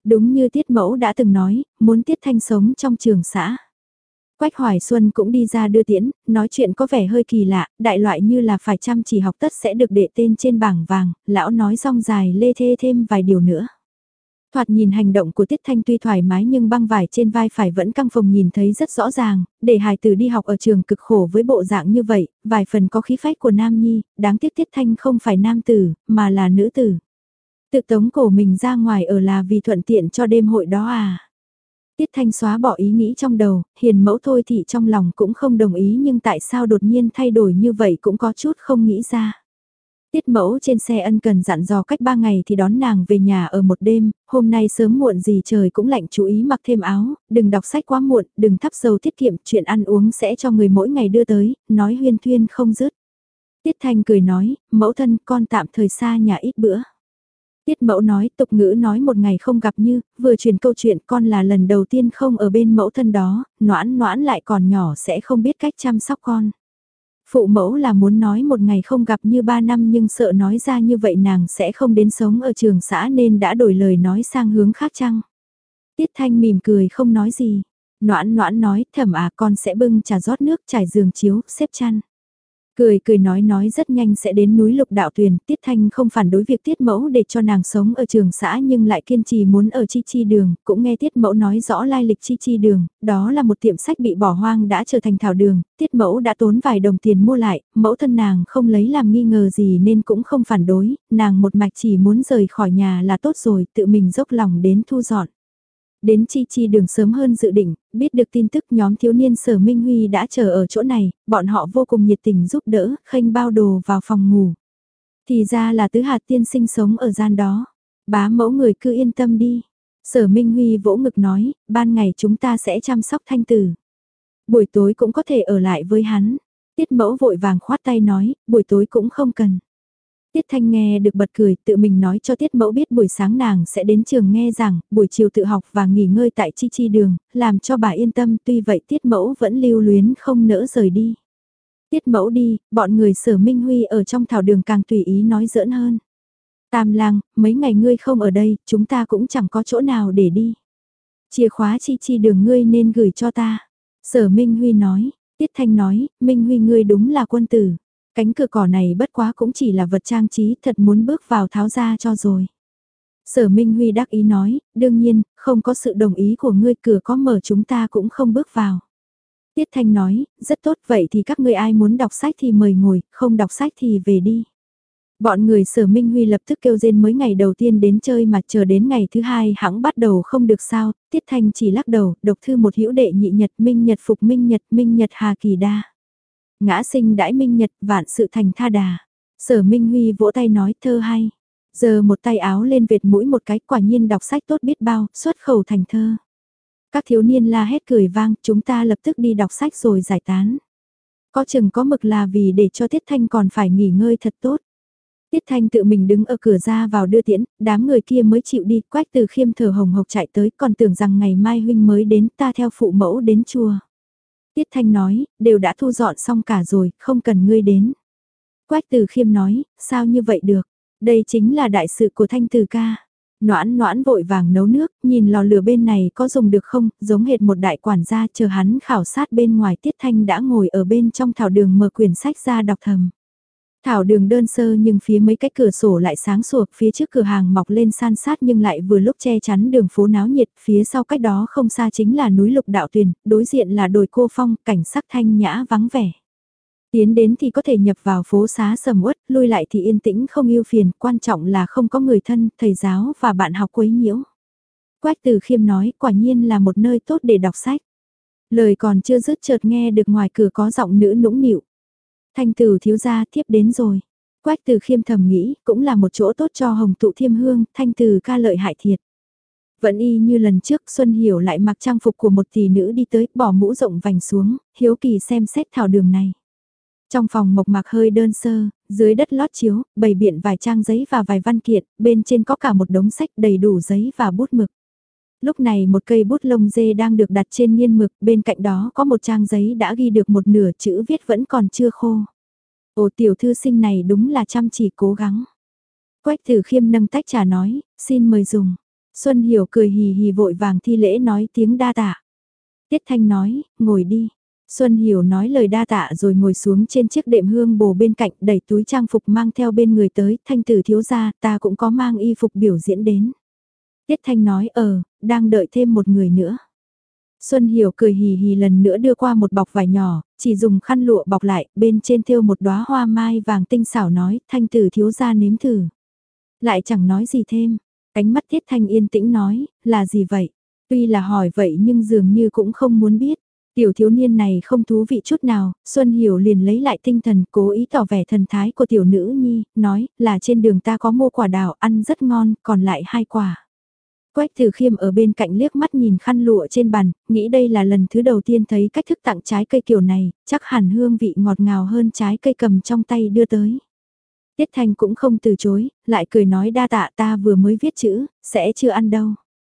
Đúng như Tiết Mẫu đã từng nói, muốn Tiết Thanh sống trong trường xã. Quách Hoài Xuân cũng đi ra đưa tiễn, nói chuyện có vẻ hơi kỳ lạ, đại loại như là phải chăm chỉ học tất sẽ được đệ tên trên bảng vàng, lão nói rong dài lê thê thêm vài điều nữa. Thoạt nhìn hành động của Tiết Thanh tuy thoải mái nhưng băng vải trên vai phải vẫn căng phồng nhìn thấy rất rõ ràng, để hài tử đi học ở trường cực khổ với bộ dạng như vậy, vài phần có khí phách của nam nhi, đáng tiếc Tiết Thanh không phải nam tử, mà là nữ tử. Tự tống cổ mình ra ngoài ở là vì thuận tiện cho đêm hội đó à. Tiết Thanh xóa bỏ ý nghĩ trong đầu, hiền mẫu thôi thì trong lòng cũng không đồng ý nhưng tại sao đột nhiên thay đổi như vậy cũng có chút không nghĩ ra. Tiết Mẫu trên xe ân cần dặn dò cách ba ngày thì đón nàng về nhà ở một đêm, hôm nay sớm muộn gì trời cũng lạnh chú ý mặc thêm áo, đừng đọc sách quá muộn, đừng thắp dầu tiết kiệm, chuyện ăn uống sẽ cho người mỗi ngày đưa tới, nói huyên thuyên không dứt. Tiết Thanh cười nói, mẫu thân con tạm thời xa nhà ít bữa. Tiết Mẫu nói, tục ngữ nói một ngày không gặp như, vừa truyền câu chuyện con là lần đầu tiên không ở bên mẫu thân đó, noãn noãn lại còn nhỏ sẽ không biết cách chăm sóc con. Phụ mẫu là muốn nói một ngày không gặp như ba năm nhưng sợ nói ra như vậy nàng sẽ không đến sống ở trường xã nên đã đổi lời nói sang hướng khác chăng. Tiết Thanh mỉm cười không nói gì. Noãn noãn nói, thẩm à con sẽ bưng trà rót nước trải giường chiếu, xếp chăn. Cười cười nói nói rất nhanh sẽ đến núi Lục Đạo Tuyền, Tiết Thanh không phản đối việc Tiết Mẫu để cho nàng sống ở trường xã nhưng lại kiên trì muốn ở Chi Chi Đường, cũng nghe Tiết Mẫu nói rõ lai lịch Chi Chi Đường, đó là một tiệm sách bị bỏ hoang đã trở thành thảo đường, Tiết Mẫu đã tốn vài đồng tiền mua lại, mẫu thân nàng không lấy làm nghi ngờ gì nên cũng không phản đối, nàng một mạch chỉ muốn rời khỏi nhà là tốt rồi, tự mình dốc lòng đến thu dọn. Đến Chi Chi Đường sớm hơn dự định, biết được tin tức nhóm thiếu niên Sở Minh Huy đã chờ ở chỗ này, bọn họ vô cùng nhiệt tình giúp đỡ, khênh bao đồ vào phòng ngủ. Thì ra là Tứ Hạt tiên sinh sống ở gian đó. Bá mẫu người cứ yên tâm đi. Sở Minh Huy vỗ ngực nói, ban ngày chúng ta sẽ chăm sóc Thanh Tử. Buổi tối cũng có thể ở lại với hắn. Tiết mẫu vội vàng khoát tay nói, buổi tối cũng không cần. Tiết Thanh nghe được bật cười, tự mình nói cho Tiết Mẫu biết buổi sáng nàng sẽ đến trường nghe giảng, buổi chiều tự học và nghỉ ngơi tại Chi Chi Đường, làm cho bà yên tâm, tuy vậy Tiết Mẫu vẫn lưu luyến không nỡ rời đi. Tiết Mẫu đi, bọn người Sở Minh Huy ở trong thảo đường càng tùy ý nói giỡn hơn. Tam lang, mấy ngày ngươi không ở đây, chúng ta cũng chẳng có chỗ nào để đi. Chìa khóa Chi Chi Đường ngươi nên gửi cho ta. Sở Minh Huy nói, Tiết Thanh nói, Minh Huy ngươi đúng là quân tử. Cánh cửa cỏ này bất quá cũng chỉ là vật trang trí, thật muốn bước vào tháo ra cho rồi. Sở Minh Huy đắc ý nói, đương nhiên, không có sự đồng ý của ngươi cửa có mở chúng ta cũng không bước vào. Tiết Thanh nói, rất tốt vậy thì các ngươi ai muốn đọc sách thì mời ngồi, không đọc sách thì về đi. Bọn người Sở Minh Huy lập tức kêu rên mới ngày đầu tiên đến chơi mà chờ đến ngày thứ hai hãng bắt đầu không được sao, Tiết Thanh chỉ lắc đầu, độc thư một hữu đệ nhị nhật minh nhật phục minh nhật minh nhật hà kỳ đa. Ngã sinh đãi minh nhật vạn sự thành tha đà. Sở Minh Huy vỗ tay nói thơ hay. Giờ một tay áo lên vệt mũi một cái quả nhiên đọc sách tốt biết bao, xuất khẩu thành thơ. Các thiếu niên la hét cười vang, chúng ta lập tức đi đọc sách rồi giải tán. Có chừng có mực là vì để cho Tiết Thanh còn phải nghỉ ngơi thật tốt. Tiết Thanh tự mình đứng ở cửa ra vào đưa tiễn, đám người kia mới chịu đi, Quách Từ Khiêm thở hồng hộc chạy tới, còn tưởng rằng ngày mai huynh mới đến, ta theo phụ mẫu đến chùa. Tiết Thanh nói, đều đã thu dọn xong cả rồi, không cần ngươi đến. Quách Từ Khiêm nói, sao như vậy được, đây chính là đại sự của Thanh Từ ca. Noãn noãn vội vàng nấu nước, nhìn lò lửa bên này có dùng được không, giống hệt một đại quản gia chờ hắn khảo sát bên ngoài. Tiết Thanh đã ngồi ở bên trong thảo đường mở quyển sách ra đọc thầm. Thảo đường đơn sơ nhưng phía mấy cái cửa sổ lại sáng sủa, phía trước cửa hàng mọc lên san sát nhưng lại vừa lúc che chắn đường phố náo nhiệt, phía sau cách đó không xa chính là núi Lục Đạo Tuyền, đối diện là đồi Cô Phong, cảnh sắc thanh nhã vắng vẻ. Tiến đến thì có thể nhập vào phố xá sầm uất, lui lại thì yên tĩnh không ưu phiền, quan trọng là không có người thân, thầy giáo và bạn học quấy nhiễu. Quách Từ Khiêm nói, quả nhiên là một nơi tốt để đọc sách. Lời còn chưa dứt chợt nghe được ngoài cửa có giọng nữ nũng nịu. Thanh Tử thiếu gia thiếp đến rồi. Quách Từ Khiêm thầm nghĩ, cũng là một chỗ tốt cho Hồng Tụ Thiêm Hương, Thanh Tử ca lợi hại thiệt. Vẫn y như lần trước, Xuân Hiểu lại mặc trang phục của một tỷ nữ đi tới, bỏ mũ rộng vành xuống, hiếu kỳ xem xét thảo đường này. Trong phòng mộc mạc hơi đơn sơ, dưới đất lót chiếu, bày biện vài trang giấy và vài văn kiện, bên trên có cả một đống sách đầy đủ giấy và bút mực. Lúc này một cây bút lông dê đang được đặt trên nghiên mực, bên cạnh đó có một trang giấy đã ghi được một nửa chữ viết vẫn còn chưa khô. Ồ, tiểu thư sinh này đúng là chăm chỉ cố gắng. Quách Tử Khiêm nâng tách trà nói, xin mời dùng. Xuân Hiểu cười hì hì vội vàng thi lễ nói tiếng đa tạ. Tiết Thanh nói, ngồi đi. Xuân Hiểu nói lời đa tạ rồi ngồi xuống trên chiếc đệm hương bồ bên cạnh đẩy túi trang phục mang theo bên người tới. Thanh tử thiếu gia ta cũng có mang y phục biểu diễn đến. Tiết Thanh nói ờ, đang đợi thêm một người nữa. Xuân Hiểu cười hì hì lần nữa đưa qua một bọc vải nhỏ, chỉ dùng khăn lụa bọc lại, bên trên thêu một đóa hoa mai vàng tinh xảo nói, Thanh tử thiếu gia nếm thử. Lại chẳng nói gì thêm, ánh mắt Tiết Thanh yên tĩnh nói, là gì vậy? Tuy là hỏi vậy nhưng dường như cũng không muốn biết. Tiểu thiếu niên này không thú vị chút nào, Xuân Hiểu liền lấy lại tinh thần, cố ý tỏ vẻ thần thái của tiểu nữ nhi, nói, là trên đường ta có mua quả đào ăn rất ngon, còn lại hai quả. Quách Tử Khiêm ở bên cạnh liếc mắt nhìn khăn lụa trên bàn, nghĩ đây là lần thứ đầu tiên thấy cách thức tặng trái cây kiểu này, chắc hẳn hương vị ngọt ngào hơn trái cây cầm trong tay đưa tới. Tiết Thanh cũng không từ chối, lại cười nói đa tạ ta vừa mới viết chữ, sẽ chưa ăn đâu.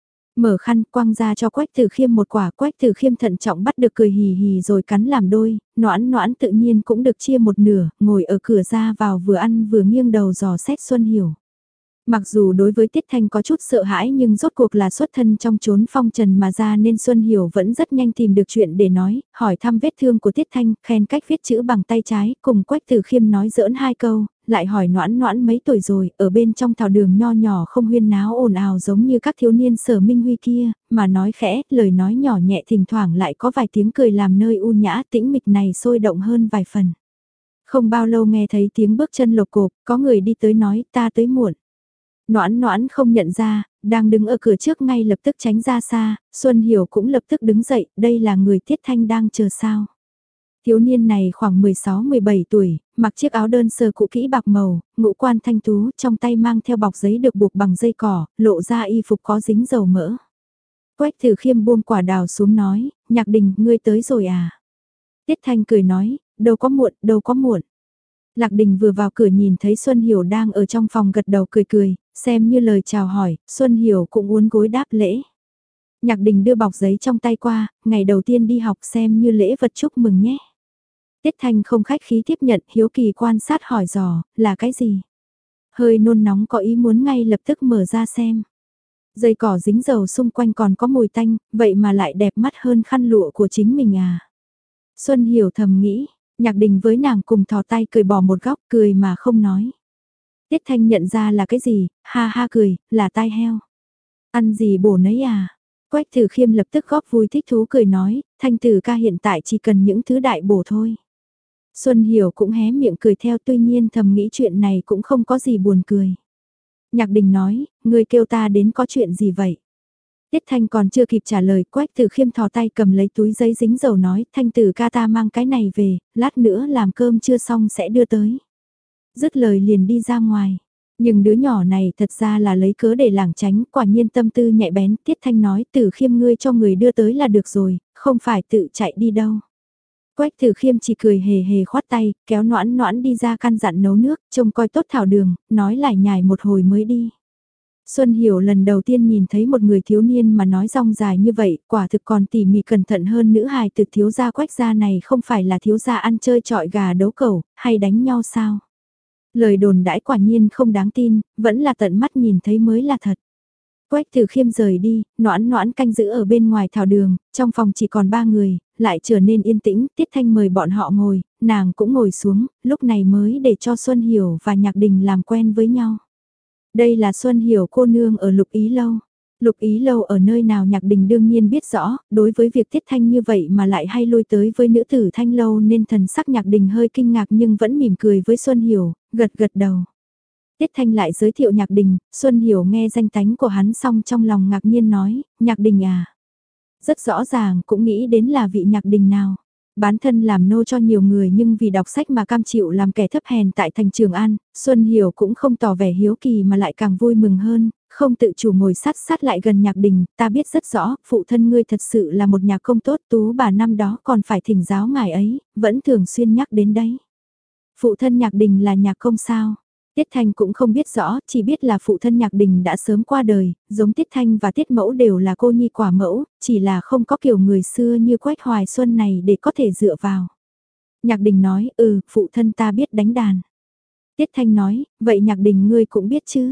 Mở khăn quăng ra cho Quách Tử Khiêm một quả, Quách Tử Khiêm thận trọng bắt được cười hì hì rồi cắn làm đôi, noãn noãn tự nhiên cũng được chia một nửa, ngồi ở cửa ra vào vừa ăn vừa nghiêng đầu dò xét Xuân Hiểu. Mặc dù đối với Tiết Thanh có chút sợ hãi nhưng rốt cuộc là xuất thân trong chốn phong trần mà ra nên Xuân Hiểu vẫn rất nhanh tìm được chuyện để nói, hỏi thăm vết thương của Tiết Thanh, khen cách viết chữ bằng tay trái, cùng Quách Tử Khiêm nói giỡn hai câu, lại hỏi noãn noãn mấy tuổi rồi, ở bên trong thảo đường nho nhỏ không huyên náo ồn ào giống như các thiếu niên Sở Minh Huy kia, mà nói khẽ, lời nói nhỏ nhẹ thỉnh thoảng lại có vài tiếng cười làm nơi u nhã tĩnh mịch này sôi động hơn vài phần. Không bao lâu nghe thấy tiếng bước chân lộc cộp, có người đi tới nói ta tới muộn. Noãn noãn không nhận ra, đang đứng ở cửa trước ngay lập tức tránh ra xa, Xuân Hiểu cũng lập tức đứng dậy, đây là người Tiết Thanh đang chờ sao. Thiếu niên này khoảng mười sáu mười bảy tuổi, mặc chiếc áo đơn sơ cũ kỹ bạc màu, ngũ quan thanh tú, trong tay mang theo bọc giấy được buộc bằng dây cỏ, lộ ra y phục có dính dầu mỡ. Quách Tử Khiêm buông quả đào xuống nói, Nhạc Đình, ngươi tới rồi à? Tiết Thanh cười nói, đâu có muộn, đâu có muộn. Lạc Đình vừa vào cửa nhìn thấy Xuân Hiểu đang ở trong phòng gật đầu cười cười, xem như lời chào hỏi, Xuân Hiểu cũng uốn gối đáp lễ. Nhạc Đình đưa bọc giấy trong tay qua, ngày đầu tiên đi học xem như lễ vật chúc mừng nhé. Tiết Thanh không khách khí tiếp nhận, hiếu kỳ quan sát hỏi dò, là cái gì? Hơi nôn nóng có ý muốn ngay lập tức mở ra xem. Dây cỏ dính dầu xung quanh còn có mùi tanh, vậy mà lại đẹp mắt hơn khăn lụa của chính mình à? Xuân Hiểu thầm nghĩ. Nhạc Đình với nàng cùng thò tay cười bỏ một góc cười mà không nói. Tiết Thanh nhận ra là cái gì, ha ha cười, là tai heo. Ăn gì bổ nấy à? Quách Tử Khiêm lập tức góp vui thích thú cười nói, Thanh tử ca hiện tại chỉ cần những thứ đại bổ thôi. Xuân Hiểu cũng hé miệng cười theo tuy nhiên thầm nghĩ chuyện này cũng không có gì buồn cười. Nhạc Đình nói, người kêu ta đến có chuyện gì vậy? Tiết Thanh còn chưa kịp trả lời, Quách Tử Khiêm thò tay cầm lấy túi giấy dính dầu nói, Thanh tử ca ta mang cái này về, lát nữa làm cơm chưa xong sẽ đưa tới. Dứt lời liền đi ra ngoài. Nhưng đứa nhỏ này thật ra là lấy cớ để lảng tránh, quả nhiên tâm tư nhạy bén, Tiết Thanh nói, Tử Khiêm ngươi cho người đưa tới là được rồi, không phải tự chạy đi đâu. Quách Tử Khiêm chỉ cười hề hề khoát tay, kéo noãn noãn đi ra căn dặn nấu nước, trông coi tốt thảo đường, nói lại nhài một hồi mới đi. Xuân Hiểu lần đầu tiên nhìn thấy một người thiếu niên mà nói rong dài như vậy, quả thực còn tỉ mỉ cẩn thận hơn nữ hài từ thiếu gia Quách gia này không phải là thiếu gia ăn chơi trọi gà đấu cẩu, hay đánh nhau sao? Lời đồn đãi quả nhiên không đáng tin, vẫn là tận mắt nhìn thấy mới là thật. Quách Tử Khiêm rời đi, noãn noãn canh giữ ở bên ngoài thảo đường, trong phòng chỉ còn ba người, lại trở nên yên tĩnh, Tiết Thanh mời bọn họ ngồi, nàng cũng ngồi xuống, lúc này mới để cho Xuân Hiểu và Nhạc Đình làm quen với nhau. Đây là Xuân Hiểu cô nương ở Lục Ý Lâu. Lục Ý Lâu ở nơi nào Nhạc Đình đương nhiên biết rõ, đối với việc Tiết Thanh như vậy mà lại hay lui tới với nữ tử Thanh Lâu nên thần sắc Nhạc Đình hơi kinh ngạc nhưng vẫn mỉm cười với Xuân Hiểu, gật gật đầu. Tiết Thanh lại giới thiệu Nhạc Đình, Xuân Hiểu nghe danh tánh của hắn xong trong lòng ngạc nhiên nói, Nhạc Đình à. Rất rõ ràng cũng nghĩ đến là vị Nhạc Đình nào. Bán thân làm nô cho nhiều người nhưng vì đọc sách mà cam chịu làm kẻ thấp hèn tại thành Trường An, Xuân Hiểu cũng không tỏ vẻ hiếu kỳ mà lại càng vui mừng hơn, không tự chủ ngồi sát sát lại gần Nhạc Đình, ta biết rất rõ, phụ thân ngươi thật sự là một nhạc công tốt, tú bà năm đó còn phải thỉnh giáo ngài ấy, vẫn thường xuyên nhắc đến đấy. Phụ thân Nhạc Đình là nhạc công sao? Tiết Thanh cũng không biết rõ, chỉ biết là phụ thân Nhạc Đình đã sớm qua đời, giống Tiết Thanh và Tiết Mẫu đều là cô nhi quả mẫu, chỉ là không có kiểu người xưa như Quách Hoài Xuân này để có thể dựa vào. Nhạc Đình nói, ừ, phụ thân ta biết đánh đàn. Tiết Thanh nói, vậy Nhạc Đình ngươi cũng biết chứ?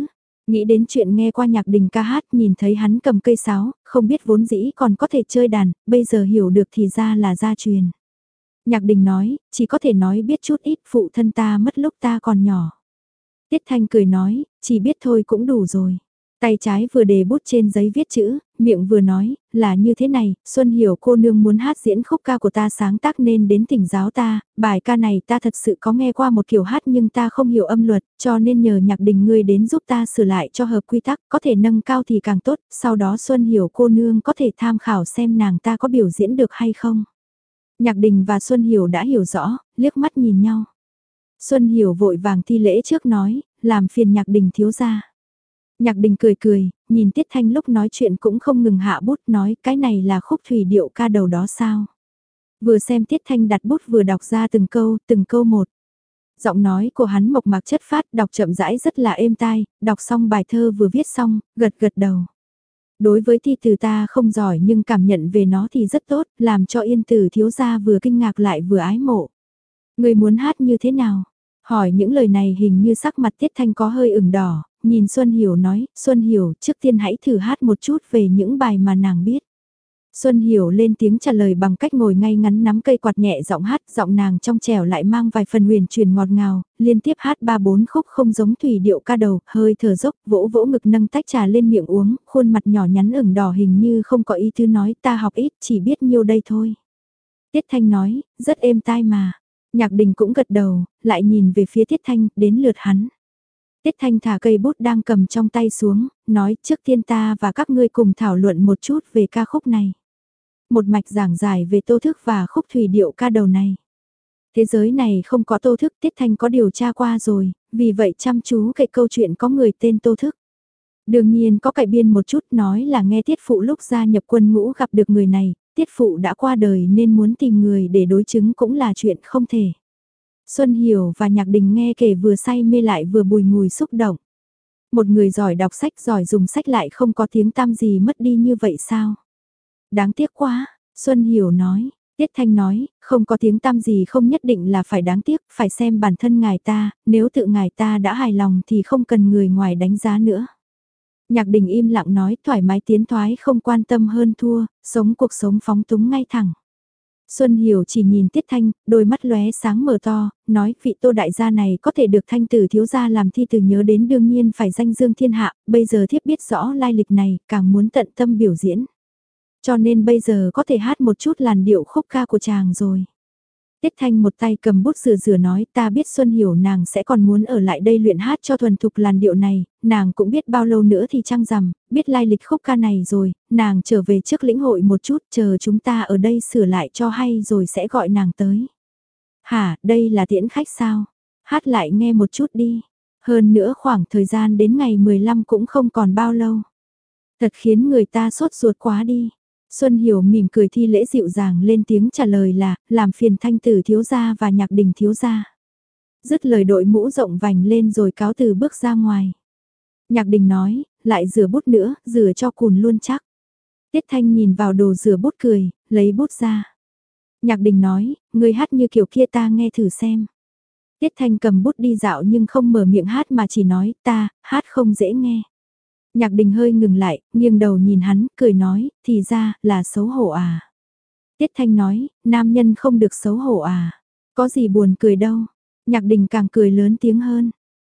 Nghĩ đến chuyện nghe qua Nhạc Đình ca hát, nhìn thấy hắn cầm cây sáo, không biết vốn dĩ còn có thể chơi đàn, bây giờ hiểu được thì ra là gia truyền. Nhạc Đình nói, chỉ có thể nói biết chút ít, phụ thân ta mất lúc ta còn nhỏ. Tiết Thanh cười nói, chỉ biết thôi cũng đủ rồi. Tay trái vừa đề bút trên giấy viết chữ, miệng vừa nói, là như thế này, Xuân Hiểu cô nương muốn hát diễn khúc ca của ta sáng tác nên đến thỉnh giáo ta, bài ca này ta thật sự có nghe qua một kiểu hát nhưng ta không hiểu âm luật, cho nên nhờ Nhạc Đình ngươi đến giúp ta sửa lại cho hợp quy tắc, có thể nâng cao thì càng tốt, sau đó Xuân Hiểu cô nương có thể tham khảo xem nàng ta có biểu diễn được hay không. Nhạc Đình và Xuân Hiểu đã hiểu rõ, liếc mắt nhìn nhau. Xuân Hiểu vội vàng thi lễ trước nói, làm phiền Nhạc Đình thiếu gia. Nhạc Đình cười cười, nhìn Tiết Thanh lúc nói chuyện cũng không ngừng hạ bút nói cái này là khúc thủy điệu ca đầu đó sao. Vừa xem Tiết Thanh đặt bút vừa đọc ra từng câu, từng câu một. Giọng nói của hắn mộc mạc chất phát, đọc chậm rãi rất là êm tai, đọc xong bài thơ vừa viết xong, gật gật đầu. Đối với thi từ ta không giỏi nhưng cảm nhận về nó thì rất tốt, làm cho Yên Tử thiếu gia vừa kinh ngạc lại vừa ái mộ. Người muốn hát như thế nào? Hỏi những lời này hình như sắc mặt Tiết Thanh có hơi ửng đỏ, nhìn Xuân Hiểu nói, Xuân Hiểu trước tiên hãy thử hát một chút về những bài mà nàng biết. Xuân Hiểu lên tiếng trả lời bằng cách ngồi ngay ngắn nắm cây quạt nhẹ giọng hát, giọng nàng trong trẻo lại mang vài phần huyền truyền ngọt ngào, liên tiếp hát ba bốn khúc không giống thủy điệu ca đầu, hơi thở dốc, vỗ vỗ ngực nâng tách trà lên miệng uống, khuôn mặt nhỏ nhắn ửng đỏ hình như không có ý tứ nói ta học ít, chỉ biết nhiêu đây thôi. Tiết Thanh nói, rất êm tai mà. Nhạc Đình cũng gật đầu, lại nhìn về phía Tiết Thanh, đến lượt hắn. Tiết Thanh thả cây bút đang cầm trong tay xuống, nói trước tiên ta và các ngươi cùng thảo luận một chút về ca khúc này. Một mạch giảng giải về tô thức và khúc thủy điệu ca đầu này. Thế giới này không có tô thức, Tiết Thanh có điều tra qua rồi, vì vậy chăm chú cái câu chuyện có người tên tô thức. Đương nhiên có cải biên một chút nói là nghe Tiết Phụ lúc gia nhập quân ngũ gặp được người này, Tiết Phụ đã qua đời nên muốn tìm người để đối chứng cũng là chuyện không thể. Xuân Hiểu và Nhạc Đình nghe kể vừa say mê lại vừa bùi ngùi xúc động. Một người giỏi đọc sách giỏi dùng sách lại không có tiếng tăm gì mất đi như vậy sao? Đáng tiếc quá, Xuân Hiểu nói. Tiết Thanh nói, không có tiếng tăm gì không nhất định là phải đáng tiếc, phải xem bản thân ngài ta, nếu tự ngài ta đã hài lòng thì không cần người ngoài đánh giá nữa. Nhạc Đình im lặng nói thoải mái tiến thoái không quan tâm hơn thua, sống cuộc sống phóng túng ngay thẳng. Xuân Hiểu chỉ nhìn Tiết Thanh, đôi mắt lóe sáng mở to, nói vị Tô đại gia này có thể được Thanh tử thiếu gia làm thi từ nhớ đến đương nhiên phải danh dương thiên hạ, bây giờ thiếp biết rõ lai lịch này, càng muốn tận tâm biểu diễn. Cho nên bây giờ có thể hát một chút làn điệu khúc ca của chàng rồi. Tiết Thanh một tay cầm bút rửa rửa nói ta biết Xuân Hiểu nàng sẽ còn muốn ở lại đây luyện hát cho thuần thục làn điệu này, nàng cũng biết bao lâu nữa thì trăng rằm, biết lai lịch khúc ca này rồi, nàng trở về trước lĩnh hội một chút chờ chúng ta ở đây sửa lại cho hay rồi sẽ gọi nàng tới. Hả, đây là tiễn khách sao? Hát lại nghe một chút đi. Hơn nữa khoảng thời gian đến ngày mười lăm cũng không còn bao lâu. Thật khiến người ta sốt ruột quá đi. Xuân Hiểu mỉm cười thi lễ dịu dàng lên tiếng trả lời là, làm phiền Thanh tử thiếu gia và Nhạc Đình thiếu gia. Dứt lời đội mũ rộng vành lên rồi cáo từ bước ra ngoài. Nhạc Đình nói, lại rửa bút nữa, rửa cho cùn luôn chắc. Tiết Thanh nhìn vào đồ rửa bút cười, lấy bút ra. Nhạc Đình nói, người hát như kiểu kia ta nghe thử xem. Tiết Thanh cầm bút đi dạo nhưng không mở miệng hát mà chỉ nói, ta, hát không dễ nghe. Nhạc Đình hơi ngừng lại, nghiêng đầu nhìn hắn, cười nói, thì ra, là xấu hổ à. Tiết Thanh nói, nam nhân không được xấu hổ à. Có gì buồn cười đâu. Nhạc Đình càng cười lớn tiếng hơn.